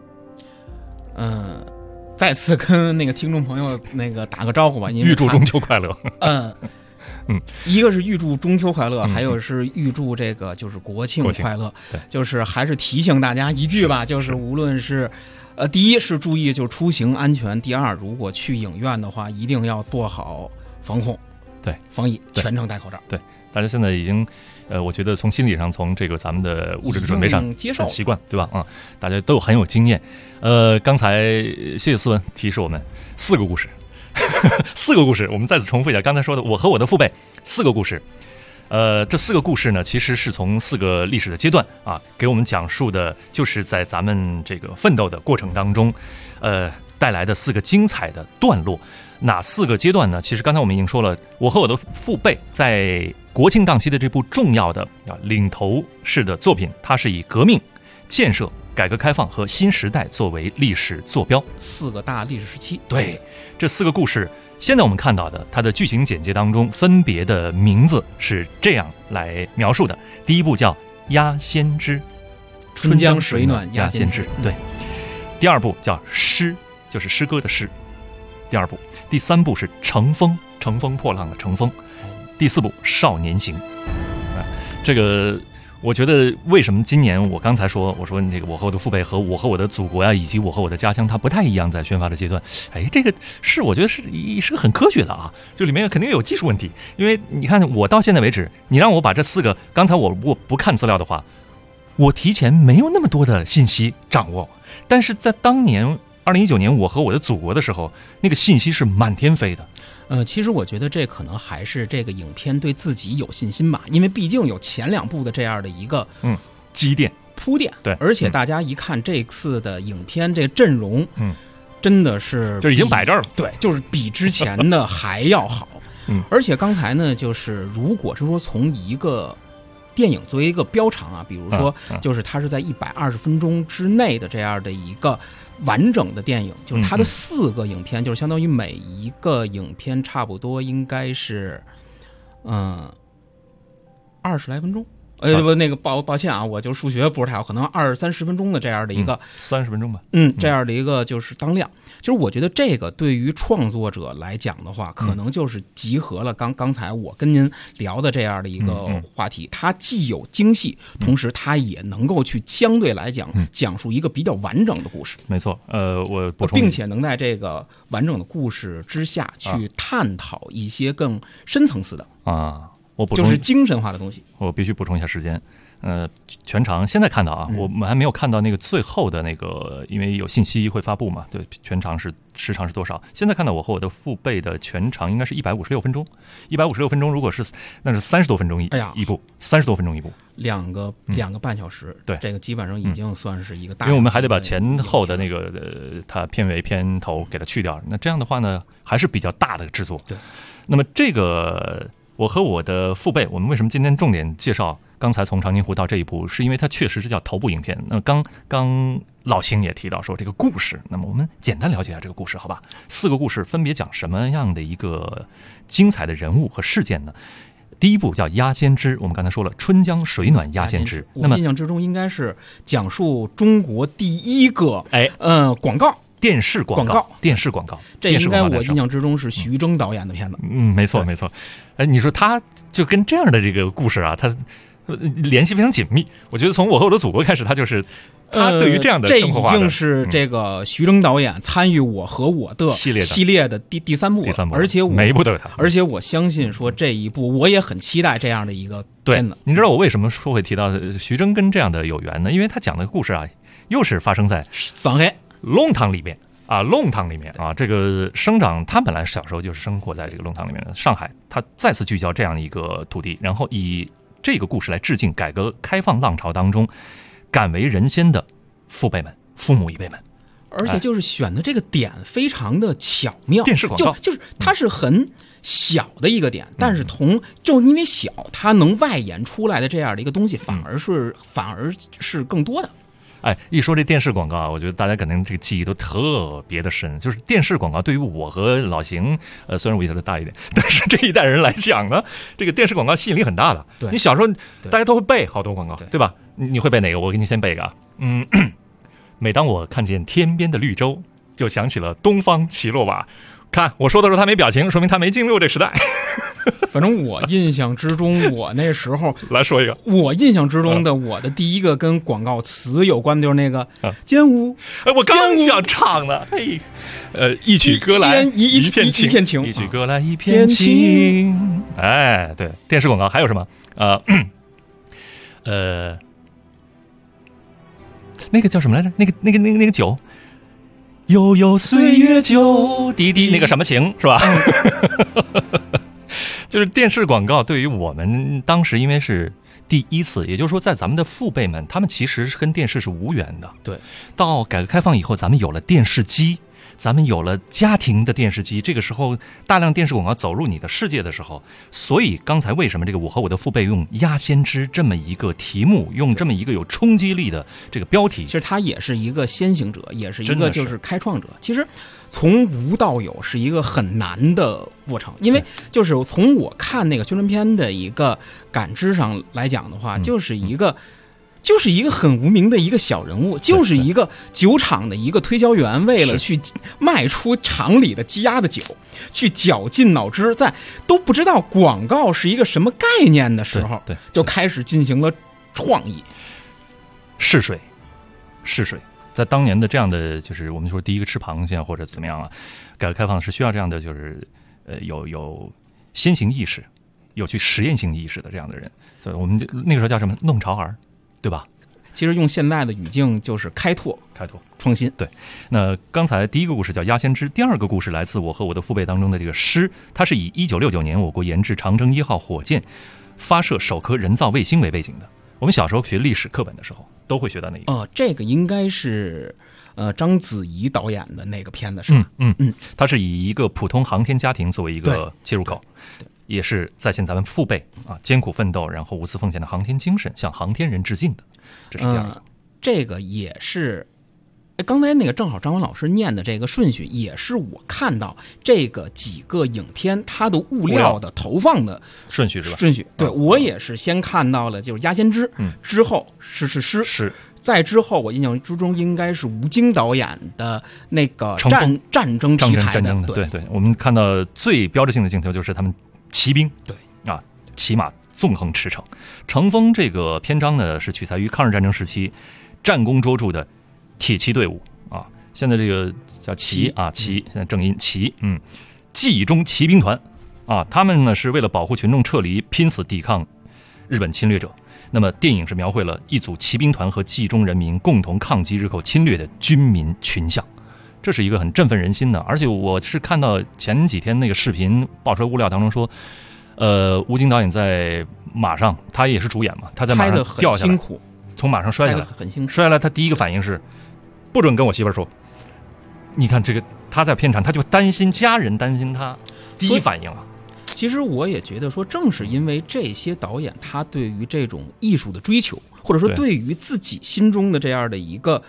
再次跟那个听众朋友那个打个招呼吧，因为预祝中秋快乐。 一个是预祝中秋快乐，还有是预祝这个就是国庆快乐。就是还是提醒大家一句吧，就是无论是第一是注意就出行安全，第二如果去影院的话，一定要做好防控， 对， 防疫，全程戴口罩。 对，大家现在已经，我觉得从心理上，从这个咱们的物质的准备上接受习惯，对吧？大家都很有经验。刚才谢谢思文提示我们4个故事，4个故事，我们再次重复一下刚才说的，我和我的父辈4个故事。这4个故事呢，其实是从4个历史的阶段啊，给我们讲述的，就是在咱们这个奋斗的过程当中，带来的4个精彩的段落。哪4个阶段呢？其实刚才我们已经说了，我和我的父辈在国庆档期的这部重要的领头式的作品，它是以革命、建设、改革开放和新时代作为历史坐标 ，4个大历史时期。 对，这4个故事，现在我们看到的它的剧情简介当中，分别的名字是这样来描述的：第一部叫《鸭先知》， 春江水暖鸭先知。 对。第二部叫《诗》，就是诗歌的诗。第二部。第3部是乘风，乘风破浪的乘风。第4部少年行。这个我觉得为什么今年我刚才说，我说这个我和我的父辈和我和我的祖国呀，以及我和我的家乡，它不太一样，在宣发的阶段，这个是我觉得是个很科学的啊，就里面肯定有技术问题。因为你看我到现在为止，你让我把这4个，刚才我如果不看资料的话，我提前没有那么多的信息掌握，但是在当年2019年我和我的祖国的时候，那个信息是满天飞的。 其实我觉得这可能还是这个影片对自己有信心吧，因为毕竟有前2部的这样的一个积淀铺垫。 对， 而且大家一看这次的影片这阵容，真的是就已经摆这儿了。 对，就是比之前的还要好。而且刚才呢，就是如果是说从一个电影作为一个标长啊，比如说就是它是在120分钟之内的这样的一个完整的电影，就是它的4个影片，就是相当于每一个影片差不多应该是20来分钟。不，那个抱歉啊，我就数学不是太好，可能20-30分钟的这样的一个 30分钟吧。 这样的一个就是当量。其实我觉得这个对于创作者来讲的话，可能就是集合了刚才我跟您聊的这样的一个话题，它既有精细，同时它也能够去相对来讲讲述一个比较完整的故事。 没错，我补充， 并且能在这个完整的故事之下去探讨一些更深层次的我补充就是精神化的东西。 我必须补充一下时间。 全长现在看到啊，我们还没有看到那个最后的那个，因为有信息会发布嘛，对，全长是时长是多少？现在看到我和我的父辈的全长应该是156分钟，156分钟，如果是那是30多分钟一部，30多分钟一部， 两个半小时， 对， 这个基本上已经算是一个大， 因为我们还得把前后的那个它片尾片头给它去掉，那这样的话呢，还是比较大的制作。 对， 那么这个我和我的父辈，我们为什么今天重点介绍？刚才从长津湖到这一部，是因为它确实是叫头部影片。那刚老邢也提到说这个故事，那么我们简单了解一下这个故事，好吧？4个故事分别讲什么样的一个精彩的人物和事件呢？第一部叫《鸭先知》，我们刚才说了，春江水暖鸭先知。 我印象之中应该是讲述中国第一个广告。 电视广告， 这应该我印象之中是徐峥导演的片子。 没错。你说他就跟这样的这个故事啊，他联系非常紧密。我觉得从我和我的祖国开始，他就是他对于这样的生活化的这已经是这个徐峥导演参与我和我的系列的第三部，而且每一部都有他。 而且我相信说这一部我也很期待这样的一个片子。 您知道我为什么说会提到徐峥跟这样的有缘呢？因为他讲的故事啊，又是发生在上海。 弄堂里面啊，这个生长他本来小时候就是生活在这个弄堂里面的上海，他再次聚焦这样一个土地，然后以这个故事来致敬改革开放浪潮当中敢为人先的父辈们、父母一辈们， 而且就是选的这个点非常的巧妙， 电视广告就是它是很小的一个点，但是就因为小，它能外延出来的这样的一个东西，反而是更多的。 一说这电视广告啊，我觉得大家可能这个记忆都特别的深。就是电视广告对于我和老邢，虽然我比他的大一点，但是这一代人来讲呢，这个电视广告吸引力很大的。 对， 你小时候大家都会背好多广告，对吧？你会背哪个？我给你先背一个啊。每当我看见天边的绿洲，就想起了东方奇洛瓦。看我说的时候他没表情，说明他没经历过这时代。 反正我印象之中，我那时候来说一个， 我印象之中的我的第一个跟广告词有关的就是那个尖舞。 我刚想唱呢，一曲歌来一片情，一曲歌来一片情。对，电视广告还有什么？那个叫什么来着？那个酒。悠悠岁月酒，滴滴，那个什么情是吧？就是电视广告对于我们当时因为是第一次，也就是说在咱们的父辈们，他们其实是跟电视是无缘的。 对， 到改革开放以后，咱们有了电视机，咱们有了家庭的电视机，这个时候大量电视广告走入你的世界的时候，所以刚才为什么这个我和我的父辈用鸭先知这么一个题目，用这么一个有冲击力的这个标题， 其实它也是一个先行者，也是一个就是开创者。其实从无到有是一个很难的过程，因为就是从我看那个宣传片的一个感知上来讲的话，就是一个很无名的一个小人物，就是一个酒厂的一个推销员，为了去卖出厂里的积压的酒，去绞尽脑汁，在都不知道广告是一个什么概念的时候，就开始进行了创意。 试水，在当年的这样的，就是我们说第一个吃螃蟹或者怎么样啊，改革开放是需要这样的，就是有先行意识，有去实验性意识的这样的人，所以我们那个时候叫什么弄潮儿。对吧？ 其实用现在的语境就是开拓、创新。 对，那刚才第一个故事叫鸭先知，第二个故事来自我和我的父辈当中的这个诗，它是以1969年我国研制长征1号火箭发射首颗人造卫星为背景的。我们小时候学历史课本的时候都会学到那一个。 这个应该是章子怡导演的那个片子是吧？ 它是以一个普通航天家庭作为一个切入口。也是再现咱们父辈艰苦奋斗，然后无私奉献的航天精神，向航天人致敬的。这是第二个。 这个也是，刚才那个正好张文老师念的这个顺序，也是我看到这个几个影片它的物料的投放的顺序是吧？ 顺序，对，我也是先看到了就是鸭先知，之后是诗。再之后，我印象之中应该是吴京导演的那个战争题材的， 对，我们看到最标志性的镜头就是他们骑兵，骑马纵横驰骋。乘风这个篇章呢，是取材于抗日战争时期战功卓著的铁骑队伍啊。现在这个叫骑骑，现在正音骑，冀中骑兵团啊，他们呢是为了保护群众撤离，拼死抵抗日本侵略者。 那么电影是描绘了一组骑兵团和冀中人民共同抗击日寇侵略的军民群像，这是一个很振奋人心的。而且我是看到前几天那个视频爆出来物料当中说，吴京导演在马上，他也是主演嘛，他在马上掉下来， 辛苦， 从马上摔下来， 很辛苦。 摔下来，他第一个反应是，不准跟我媳妇说。你看这个，他在片场，他就担心家人，担心他，第一反应啊。 其实我也觉得说，正是因为这些导演他对于这种艺术的追求，或者说对于自己心中的这样的一个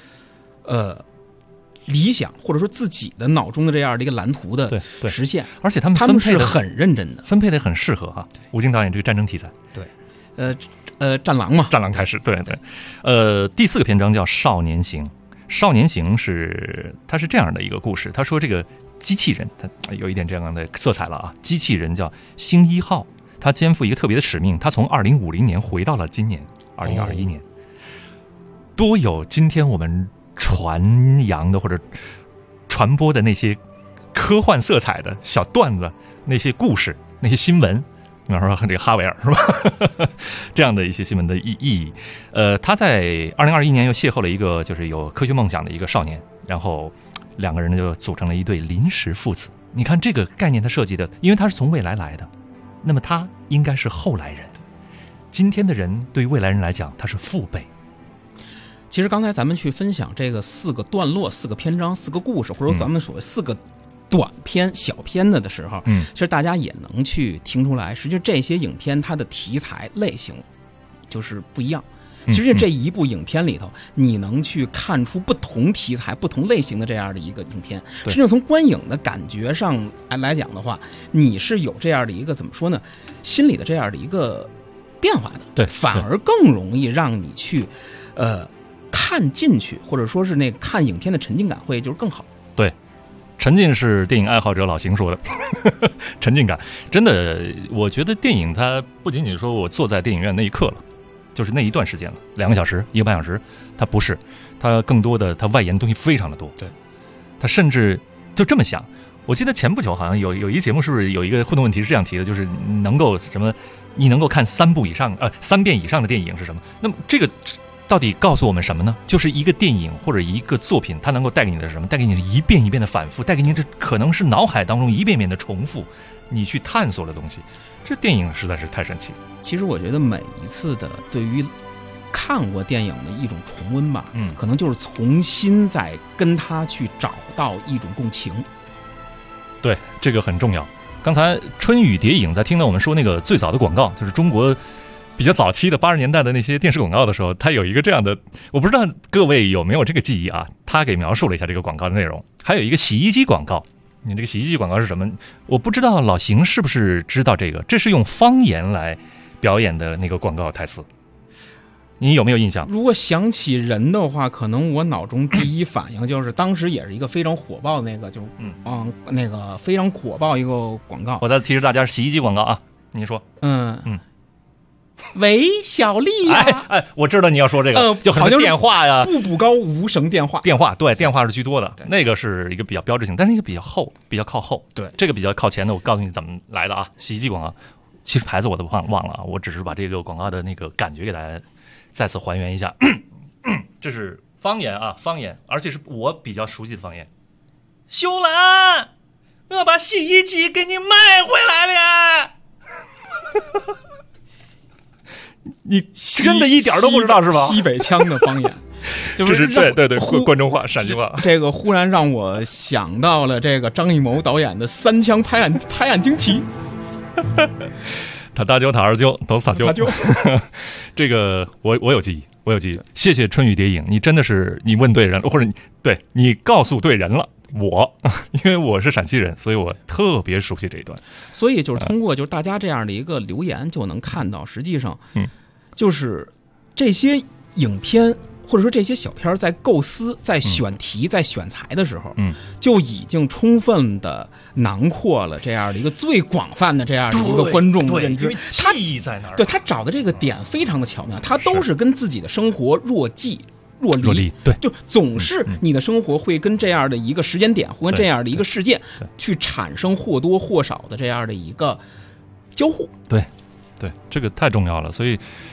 理想，或者说自己的脑中的这样的一个蓝图的实现， 而且他们是很认真的， 分配的很适合哈。吴京导演这个战争题材， 对，战狼嘛， 战狼开始，对对。第4个篇章叫少年行，少年行它是这样的一个故事，他说这个机器人，它有一点这样的色彩了啊。机器人叫星1号，他肩负一个特别的使命，他从2050年回到了今年2021年，多有今天我们传扬的或者传播的那些科幻色彩的小段子，那些故事，那些新闻，比方说这个哈维尔是吧？这样的一些新闻的意义。他在2021年又邂逅了一个就是有科学梦想的一个少年，然后2个人呢就组成了一对临时父子。你看这个概念他设计的，因为他是从未来来的，那么他应该是后来人。今天的人对于未来人来讲，他是父辈。 其实刚才咱们去分享这个4个段落、4个篇章、4个故事，或者说咱们所谓4个短片、小片的时候，其实大家也能去听出来，实际这些影片它的题材类型就是不一样。其实这一部影片里头，你能去看出不同题材、不同类型的这样的一个影片。实际上从观影的感觉上来讲的话，你是有这样的一个怎么说呢，心理的这样的一个变化的。 对， 反而更容易让你去看进去，或者说是那看影片的沉浸感会就是更好。 对，沉浸是电影爱好者老邢说的沉浸感真的，我觉得电影它不仅仅说我坐在电影院那一刻了，就是那一段时间了，2个小时1个半小时，它不是，它更多的它外延的东西非常的多。 对， 它甚至就这么想，我记得前不久好像有一节目是不是有一个互动问题是这样提的，就是能够什么，你能够看3遍以上的电影是什么？那么这个到底告诉我们什么呢？就是一个电影或者一个作品，它能够带给你的是什么？带给你的一遍一遍的反复，带给你的可能是脑海当中一遍遍的重复，你去探索的东西。这电影实在是太神奇。 其实我觉得每一次的对于看过电影的一种重温吧，可能就是重新再跟他去找到一种共情。 对，这个很重要。刚才春雨蝶影在听到我们说那个最早的广告，就是中国比较早期的80年代的那些电视广告的时候，它有一个这样的，我不知道各位有没有这个记忆啊？他给描述了一下这个广告的内容。还有一个洗衣机广告，你这个洗衣机广告是什么？我不知道老邢是不是知道这个？这是用方言来表演的那个广告台词，你有没有印象？ 如果想起人的话，可能我脑中第一反应就是当时也是一个非常火爆的那个，就是那个非常火爆一个广告。 我再提示大家是洗衣机广告啊，你说， 喂，小丽呀！ 我知道你要说这个，就好像电话呀， 步步高无绳电话， 对，电话是居多的，那个是一个比较标志性，但是那个比较厚，比较靠后。 对， 这个比较靠前的，我告诉你怎么来的啊！洗衣机广告，其实牌子我都忘了啊，我只是把这个广告的那个感觉给大家再次还原一下。这是方言啊，方言，而且是我比较熟悉的方言。秀兰，我把洗衣机给你买回来了。你真的一点都不知道是吧？ 西北腔的方言， 就是对关中话、陕西话。 这个忽然让我想到了这个张艺谋导演的3枪拍案惊奇。 他大舅，他二舅，都是他舅。这个我有记忆，我有记忆。谢谢春雨蝶影，你真的是你问对人了，或者你告诉对人了。因为我是陕西人，所以我特别熟悉这一段。 所以就是通过就是大家这样的一个留言，就能看到，实际上，就是这些影片或者说这些小片在构思、在选题、在选材的时候，就已经充分的囊括了这样的一个最广泛的这样的一个观众认知。 他意义在哪儿？ 对，他找的这个点非常的巧妙，他都是跟自己的生活若离， 对， 就总是你的生活会跟这样的一个时间点，或跟这样的一个事件，去产生或多或少的这样的一个交互。 对，这个太重要了。所以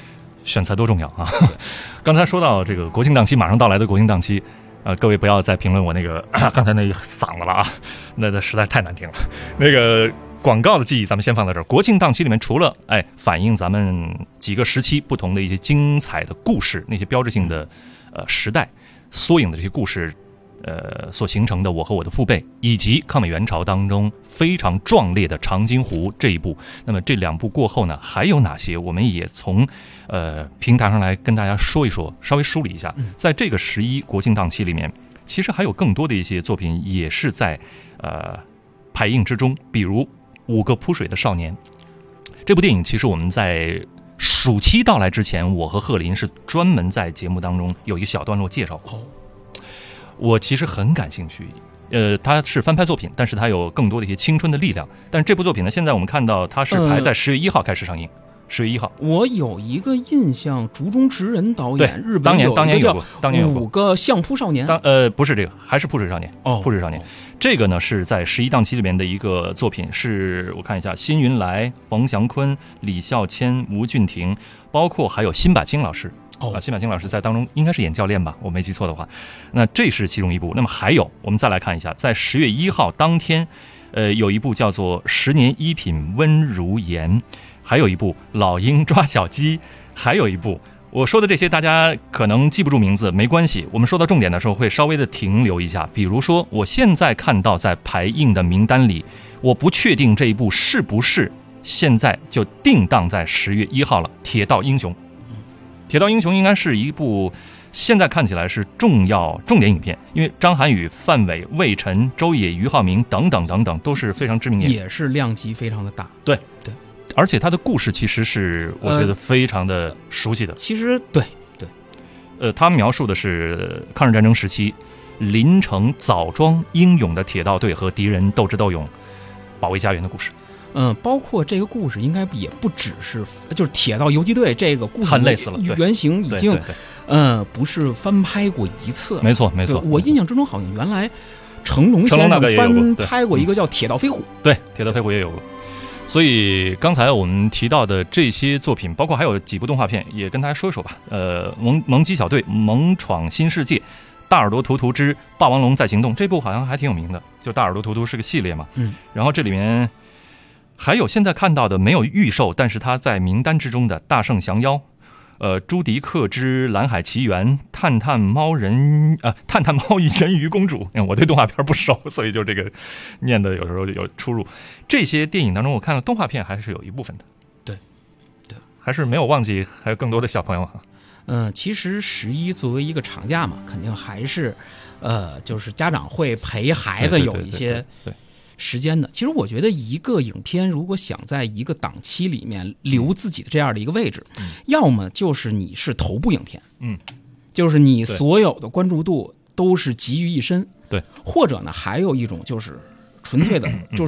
选材多重要啊！刚才说到这个国庆档期马上到来的国庆档期，各位不要再评论我那个刚才那嗓子了啊，那实在太难听了。那个广告的记忆咱们先放在这儿。国庆档期里面，除了反映咱们几个时期不同的一些精彩的故事，那些标志性的时代缩影的这些故事。所形成的我和我的父辈，以及抗美援朝当中非常壮烈的长津湖这一部。那么这2部过后呢，还有哪些？我们也从平台上来跟大家说一说，稍微梳理一下。在这个11国庆档期里面，其实还有更多的一些作品也是在排映之中，比如《5个扑水的少年》这部电影，其实我们在暑期到来之前，我和贺林是专门在节目当中有一小段落介绍过。我其实很感兴趣，它是翻拍作品，但是它有更多的一些青春的力量。但是这部作品呢，现在我们看到它是排在10月1号开始上映，10月1号。我有一个印象，竹中直人导演，日本当年有过5个相扑少年。不是这个，还是扑水少年。扑水少年，这个呢是在11档期里面的一个作品，是我看一下，辛云来、冯祥坤、李孝谦、吴俊廷，包括还有辛柏青老师。辛柏青老师在当中应该是演教练吧，我没记错的话。那这是其中一部。那么还有，我们再来看一下，在10月1号当天，有一部叫做《10年一品温如言》，还有一部《老鹰抓小鸡》，还有一部。我说的这些大家可能记不住名字，没关系，我们说到重点的时候会稍微的停留一下。比如说，我现在看到在排映的名单里，我不确定这一部是不是现在就定档在10月1号了，《铁道英雄》。铁道英雄应该是一部现在看起来是重点影片，因为张涵予、范伟、魏晨、周也、俞灏明等等等等都是非常知名演员，也是量级非常的大。对，而且他的故事其实是我觉得非常的熟悉的。其实对，他描述的是抗日战争时期临城枣庄英勇的铁道队和敌人斗智斗勇保卫家园的故事。包括这个故事应该也不只是就是铁道游击队这个故事很类似了，原型已经不是翻拍过一次。没错，我印象之中好像原来成龙先生翻拍过一个叫《铁道飞虎》，对，《铁道飞虎》也有过。所以刚才我们提到的这些作品，包括还有几部动画片，也跟大家说一说吧。萌鸡小队、萌闯新世界、大耳朵图图之霸王龙在行动，这部好像还挺有名的，就大耳朵图图是个系列嘛。然后这里面还有现在看到的没有预售，但是它在名单之中的《大圣降妖》、朱迪克之蓝海奇缘、探探猫人鱼公主。我对动画片不熟，所以就这个念的有时候有出入。这些电影当中，我看了动画片还是有一部分的。对，还是没有忘记还有更多的小朋友哈。其实11作为一个长假嘛，肯定还是就是家长会陪孩子有一些时间的。其实我觉得一个影片如果想在一个档期里面留自己的这样的一个位置，要么就是你是头部影片，就是你所有的关注度都是集于一身，对，或者呢还有一种就是纯粹的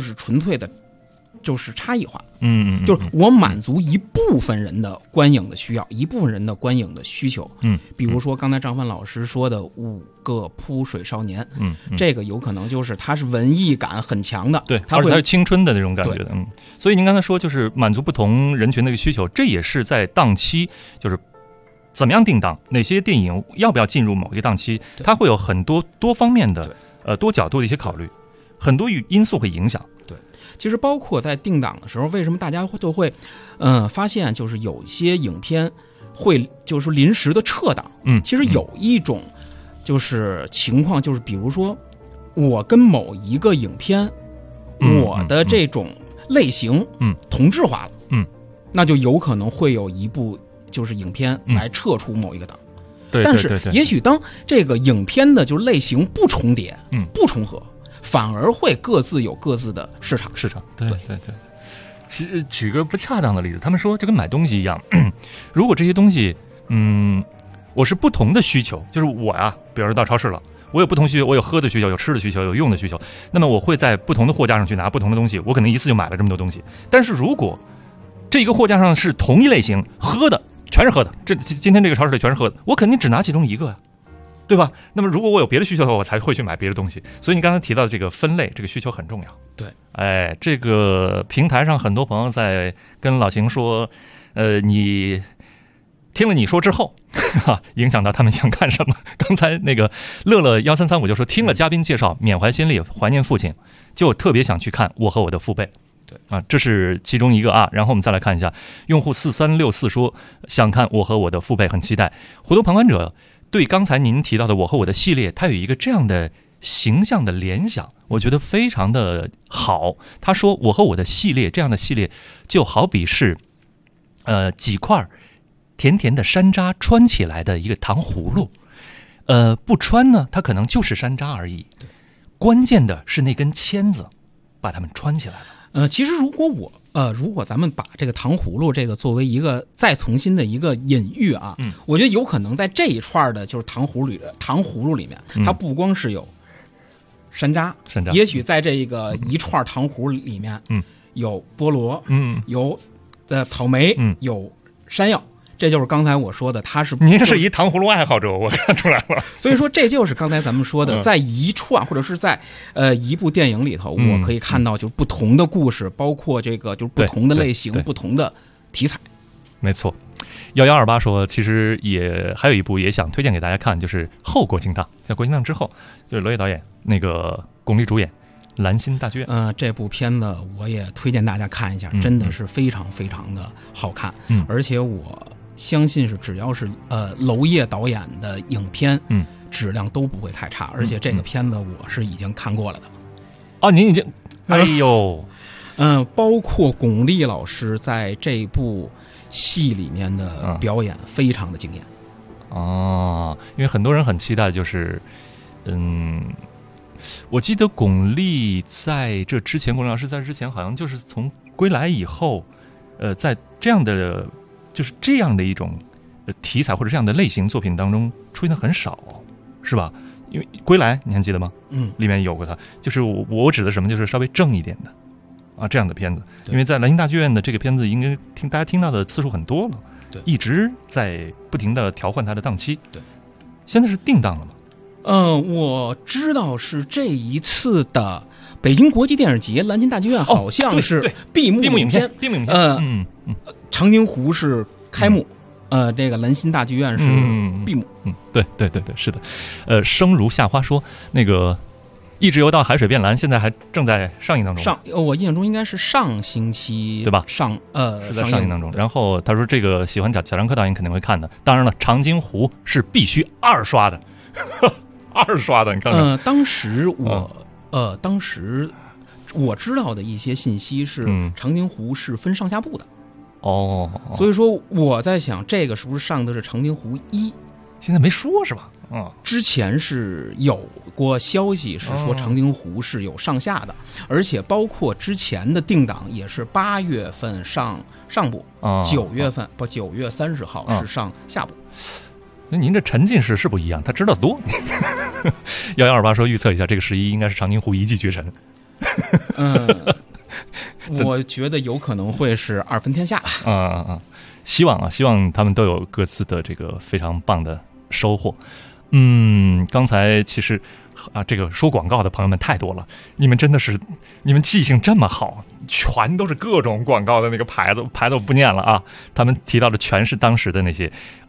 就是差异化，就是我满足一部分人的观影的需要，一部分人的观影的需求，比如说刚才张帆老师说的5个扑水少年，这个有可能就是它是文艺感很强的，对，而且它是青春的那种感觉的，所以您刚才说就是满足不同人群的一个需求，这也是在档期就是怎么样定档，哪些电影要不要进入某一个档期，它会有很多方面的多角度的一些考虑，很多因素会影响。对，其实包括在定档的时候，为什么大家都会发现就是有一些影片会就是临时的撤档，其实有一种就是情况，就是比如说我跟某一个影片我的这种类型同质化了，那就有可能会有一部就是影片来撤出某一个档。但是也许当这个影片的就是类型不重叠，不重合，反而会各自有各自的市场。对。其实举个不恰当的例子，他们说就跟买东西一样，如果这些东西我是不同的需求，就是我呀比如说到超市了，我有不同需求，我有喝的需求，有吃的需求，有用的需求，那么我会在不同的货架上去拿不同的东西，我可能一次就买了这么多东西。但是如果这个货架上是同一类型，喝的全是喝的，今天这个超市里全是喝的，我肯定只拿其中一个呀，对吧？那么如果我有别的需求的话，我才会去买别的东西。所以你刚才提到的这个分类，这个需求很重要。对，这个平台上很多朋友在跟老邢说，你听了你说之后，影响到他们想看什么。刚才那个乐乐1335就说，听了嘉宾介绍，缅怀心力，怀念父亲，就特别想去看《我和我的父辈》。 对啊，这是其中一个啊。然后我们再来看一下，用户4364说想看《我和我的父辈》，很期待。糊涂旁观者对刚才您提到的《我和我的》系列，他有一个这样的形象的联想，我觉得非常的好。他说，《我和我的》系列这样的系列，就好比是几块甜甜的山楂穿起来的一个糖葫芦，不穿呢，它可能就是山楂而已。关键的是那根签子，把它们穿起来了。 其实如果咱们把这个糖葫芦这个作为一个再重新的一个隐喻啊，我觉得有可能在这一串的就是糖葫芦里面，它不光是有山楂，也许在这个一串糖葫芦里面，有菠萝，有草莓，有山药。这就是刚才我说的， 您是一糖葫芦爱好者，我看出来了。 所以说，这就是刚才咱们说的，在一串或者是在一部电影里头，我可以看到就是不同的故事，包括这个就是不同的类型、不同的题材。 没错，1128说，其实也还有一部也想推荐给大家看，就是后国庆档，在国庆档之后，就是娄烨导演那个巩俐主演《兰心大剧院》。 这部片子我也推荐大家看一下，真的是非常非常的好看，而且我相信是只要是娄烨导演的影片，质量都不会太差，而且这个片子我是已经看过了的。 哦，您已经，哎呦， 包括巩俐老师在这部戏里面的表演非常的惊艳。 哦，因为很多人很期待，就是我记得巩俐在这之前，巩俐老师在之前好像就是从归来以后，在这样的就是这样的一种题材或者这样的类型作品当中出现的很少，是吧？因为归来你还记得吗？里面有过他，就是我指的什么，就是稍微正一点的啊这样的片子。因为在兰心大剧院的这个片子，应该大家听到的次数很多了， 对， 一直在不停的调换它的档期。对，现在是定档了吗？ 我知道是这一次的北京国际电影节兰心大剧院好像是闭幕影片，长津湖是开幕，这个兰心大剧院是闭幕。 对，是的。生如夏花说，那个一直游到海水变蓝，现在还正在上映当中。 我印象中应该是上星期，对吧？是在上映当中。然后他说，这个喜欢贾樟柯导演肯定会看的。当然了，长津湖是必须2刷的，2刷的。你看看， 当时我知道的一些信息是，长津湖是分上下部的。所以说我在想，这个是不是上的是长津湖1？ 现在没说是吧？ 之前是有过消息是说长津湖是有上下的，而且包括之前的定档也是8月份上部，9月30号是上下部。 那您这沉浸式是不一样，他知道多。1128说预测一下，这个11应该是长津湖一骑绝尘。 我觉得有可能会是2分天下。 希望他们都有各自的这个非常棒的收获。刚才其实这个说广告的朋友们太多了，你们真的是，你们记性这么好，全都是各种广告的那个牌子我不念了啊。他们提到的全是当时的那些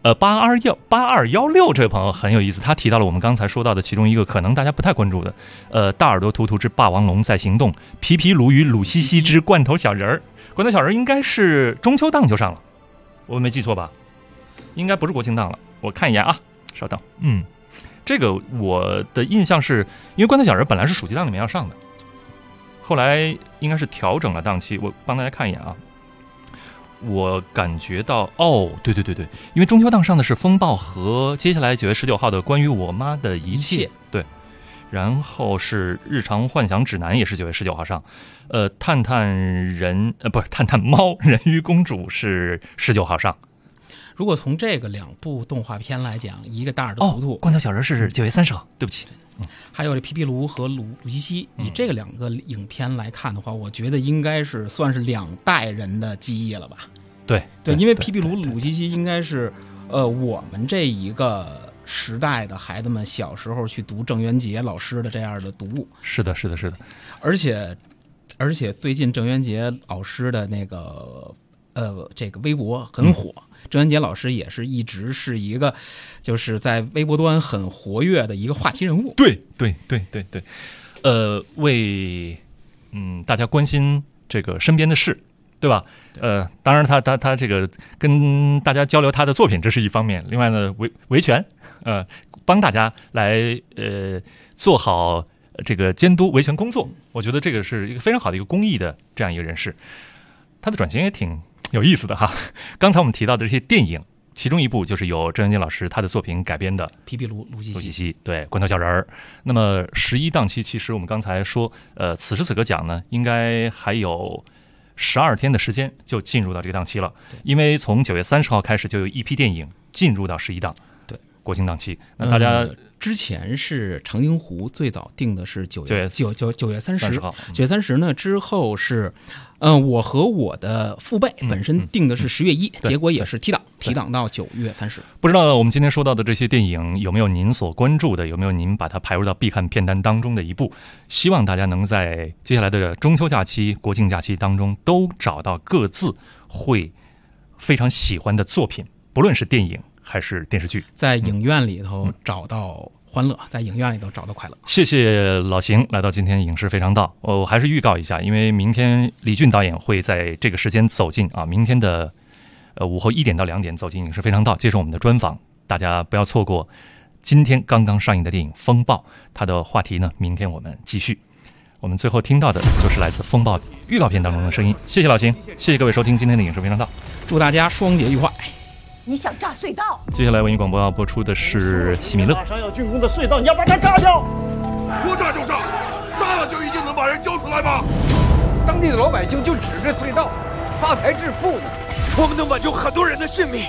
8216这位朋友很有意思，他提到了我们刚才说到的其中一个可能大家不太关注的，大耳朵图图之霸王龙在行动，皮皮鲁与鲁西西之罐头小人儿。罐头小人应该是中秋档就上了，我没记错吧？应该不是国庆档了，我看一眼啊，稍等。这个我的印象是，因为罐头小人本来是暑期档里面要上的，后来应该是调整了档期。我帮大家看一眼啊，我感觉到对，因为中秋档上的是风暴和接下来9月19号的关于我妈的一切，对，然后是日常幻想指南也是9月19号上，探探猫人鱼公主是19号上。 如果从这个2部动画片来讲，一个大耳朵图图， 罐头小人是9月30号，对不起。 还有这皮皮卢和鲁西西，以这个2个影片来看的话，我觉得应该是算是2代人的记忆了吧？ 对， 因为皮皮卢、鲁西西应该是我们这一个时代的孩子们小时候去读郑渊洁老师的这样的读物。 是的。而且最近郑渊洁老师的那个这个微博很火。郑渊洁老师也是一直是一个，就是在微博端很活跃的一个话题人物。 对，为大家关心这个身边的事，对吧？当然他这个跟大家交流他的作品，这是一方面。另外呢，维权，帮大家来做好这个监督维权工作，我觉得这个是一个非常好的一个公益的这样一个人士。他的转型也挺有意思的哈。刚才我们提到的这些电影，其中一部就是由郑渊洁老师他的作品改编的《 皮皮卢西西》， 对，罐头小人儿。那么11档期，其实我们刚才说，此时此刻讲呢，应该还有12天的时间就进入到这个档期了，因为从9月30号开始就有一批电影进入到11档， 对， 国庆档期。那大家之前是长津湖最早定的是9月30 号 ，9月30呢之后是，我和我的父辈本身定的是10月1，结果也是提档到9月30。 不知道我们今天说到的这些电影有没有您所关注的，有没有您把它排入到必看片单当中的一部？希望大家能在接下来的中秋假期、国庆假期当中都找到各自会非常喜欢的作品，不论是电影还是电视剧， 在影院里头找到欢乐，在影院里头找到快乐。 谢谢老邢来到今天影视非常道。我还是预告一下，因为明天李俊导演会在这个时间走进明天的午后1点到2点走进影视非常道，接受我们的专访，大家不要错过今天刚刚上映的电影《风暴》，它的话题呢，明天我们继续。我们最后听到的就是来自《风暴》预告片当中的声音。谢谢老邢，谢谢各位收听今天的影视非常道， 祝大家双节愉快。 你想炸隧道？ 接下来文艺广播要播出的是希米勒。 马上要竣工的隧道，你要把它炸掉！ 说炸就炸，炸了就一定能把人交出来吗？ 当地的老百姓就指着隧道发财致富呢。 我们能挽救很多人的性命。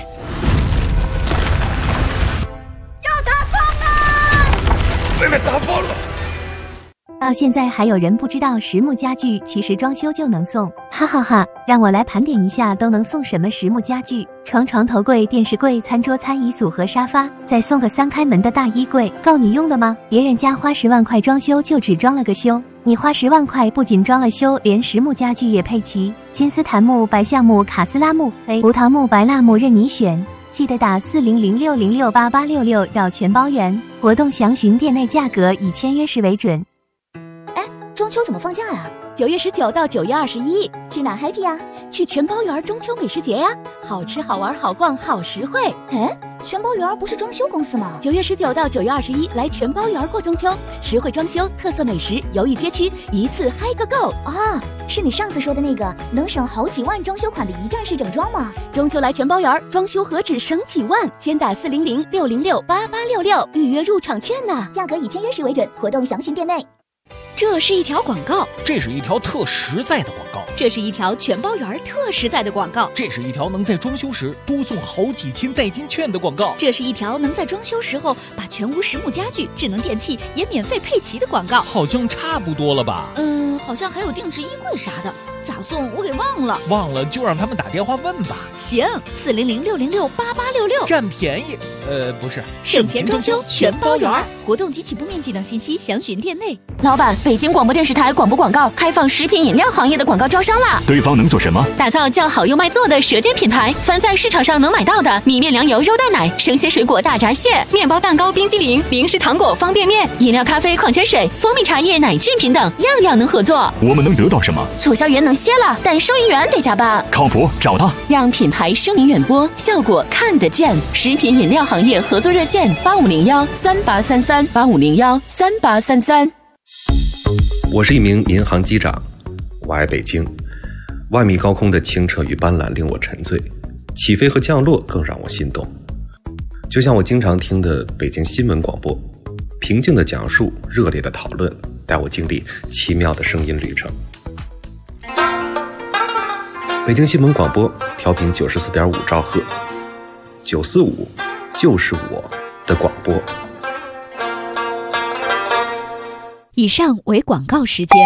要打风了！ 妹妹打风了。 到现在还有人不知道实木家具其实装修就能送，哈哈哈！让我来盘点一下都能送什么实木家具：床、头柜、电视柜、餐桌、餐椅组和沙发，再送个3开门的大衣柜，够你用的吗？别人家花10万块装修就只装了个修，你花10万块不仅装了修，连实木家具也配齐，金丝檀木、白橡木、卡斯拉木、胡桃木、白蜡木任你选。记得打4006068866绕全包圆，活动详询店内价格，以签约时为准。 中秋怎么放假呀 ？9月19到9月21， 去哪 happy 呀？ 去全包园中秋美食节呀，好吃好玩好逛好实惠。 哎，全包园不是装修公司吗 ？9月19到9月21来全包园过中秋，实惠装修，特色美食，游艺街区，一次嗨个够啊！是你上次说的那个能省好几万装修款的一站式整装吗？ 中秋来全包园，装修何止省几万？先打4006068866预约入场券呢， 价格以签约时为准，活动详询店内。 这是一条广告， 这是一条特实在的广告， 这是一条全包园特实在的广告， 这是一条能在装修时多送好几千代金券的广告， 这是一条能在装修时候把全屋实木家具、智能电器也免费配齐的广告。 好像差不多了吧？ 好像还有定制衣柜啥的，咋送我给忘了。 忘了就让他们打电话问吧。 行，4006068866， 占便宜。不是， 省钱装修全包园，活动及起步面积等信息详询店内。 老板，北京广播电视台广播广告开放食品饮料行业的广告招商啦！ 对方能做什么？ 打造叫好又卖座的舌尖品牌，凡在市场上能买到的米面粮油肉蛋奶、生鲜水果大闸蟹、面包蛋糕冰激凌、零食糖果方便面、饮料咖啡矿泉水、蜂蜜茶叶奶制品等，样样能合作。 我们能得到什么？ 促销员能歇了，但收银员得加班。 靠谱，找他， 让品牌声名远播，效果看得见。食品饮料行业合作热线8501383385013833。 我是一名民航机长，我爱北京。万米高空的清澈与斑斓令我沉醉，起飞和降落更让我心动。就像我经常听的北京新闻广播，平静的讲述，热烈的讨论，带我经历奇妙的声音旅程。北京新闻广播调频94.5兆赫，945就是我的广播。 以上为广告时间。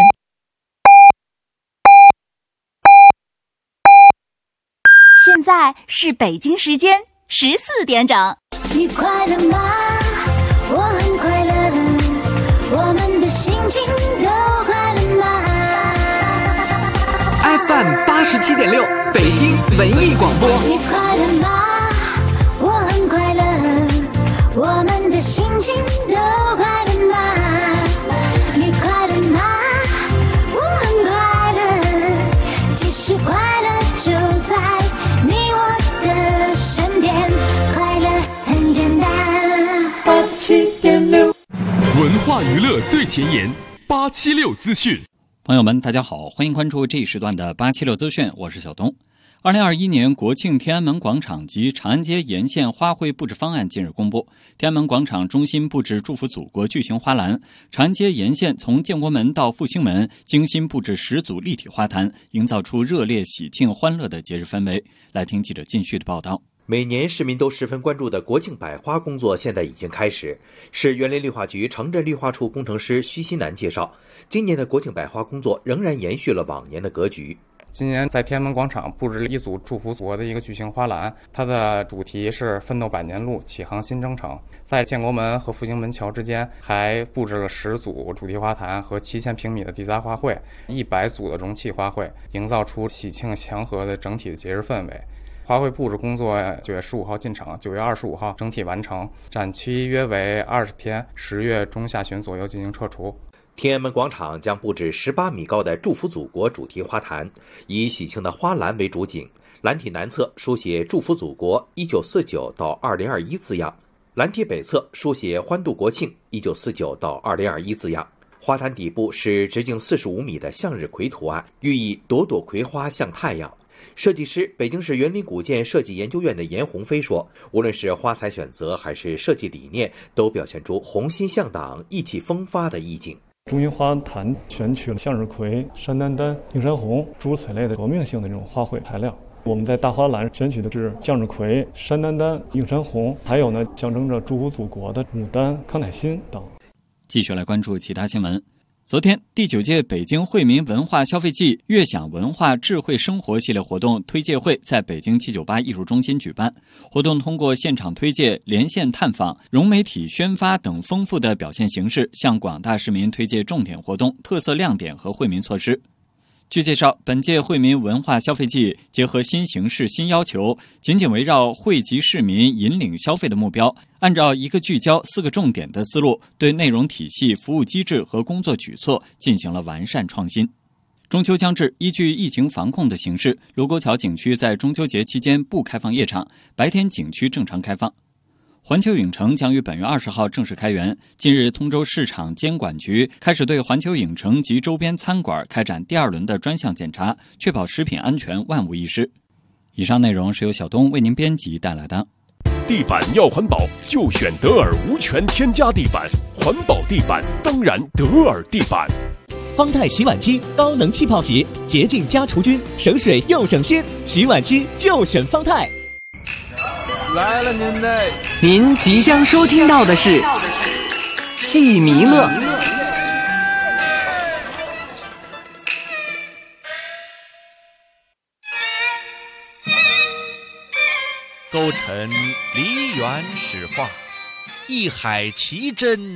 现在是北京时间14点整。你快乐吗？我很快乐，我们的心情都快乐吗？ FM 87.6，北京文艺广播。 你快乐吗？我很快乐，我们的心情都快乐吗？你快乐吗？我很快乐，其实快乐就在你我的身边，快乐很简单。 87.6，文化娱乐最前沿，876资讯。 朋友们，大家好，欢迎关注这一时段的876资讯，我是小东。2021年国庆天安门广场及长安街沿线花卉布置方案近日公布。天安门广场中心布置祝福祖国巨型花篮，长安街沿线从建国门到复兴门精心布置10组立体花坛，营造出热烈喜庆欢乐的节日氛围。来听记者靳旭的报道。 每年市民都十分关注的国庆百花工作现在已经开始。市园林绿化局城镇绿化处工程师徐新南介绍，今年的国庆百花工作仍然延续了往年的格局。 今年在天安门广场布置了一组祝福祖国的一个巨型花篮，它的主题是奋斗100年路，启航新征程。在建国门和复兴门桥之间还布置了10组主题花坛和7000平米的地栽花卉，100组的容器花卉，营造出喜庆祥和的整体的节日氛围。花卉布置工作9月15号进场，9月25号整体完成，展期约为20天，10月中下旬左右进行撤除。 天安门广场将布置18米高的祝福祖国主题花坛，以喜庆的花篮为主景，篮体南侧书写祝福祖国1949到2021字样，篮体北侧书写欢度国庆1949到2021字样。花坛底部是直径45米的向日葵图案，寓意朵朵葵花像太阳。设计师北京市园林古建设计研究院的严鸿飞说，无论是花材选择还是设计理念，都表现出红心向党、意气风发的意境。 中心花坛选取了向日葵、山丹丹、映山红诸如此类的革命性的这种花卉材料。我们在大花篮选取的是向日葵、山丹丹、映山红，还有呢象征着祝福祖国的牡丹、康乃馨等。 继续来关注其他新闻。昨天，第9届北京惠民文化消费季悦享文化智慧生活系列活动推介会在北京798艺术中心举办。活动通过现场推介、连线探访、融媒体宣发等丰富的表现形式，向广大市民推介重点活动、特色亮点和惠民措施。据介绍，本届惠民文化消费季结合新形势、新要求，紧紧围绕惠及市民、引领消费的目标，按照一个聚焦、4个重点的思路，对内容体系、服务机制和工作举措进行了完善创新。中秋将至，依据疫情防控的形势，卢沟桥景区在中秋节期间不开放夜场，白天景区正常开放。环球影城将于本月20号正式开园。近日，通州市场监管局开始对环球影城及周边餐馆开展第2轮的专项检查，确保食品安全万无一失。以上内容是由小东为您编辑带来的。 地板要环保，就选德尔无醛添加地板，环保地板当然德尔地板。 方太洗碗机高能气泡洗，洁净加除菌，省水又省心，洗碗机就选方太。 来了您即将收听到的是戏迷乐。 勾陈梨园史话，一海奇珍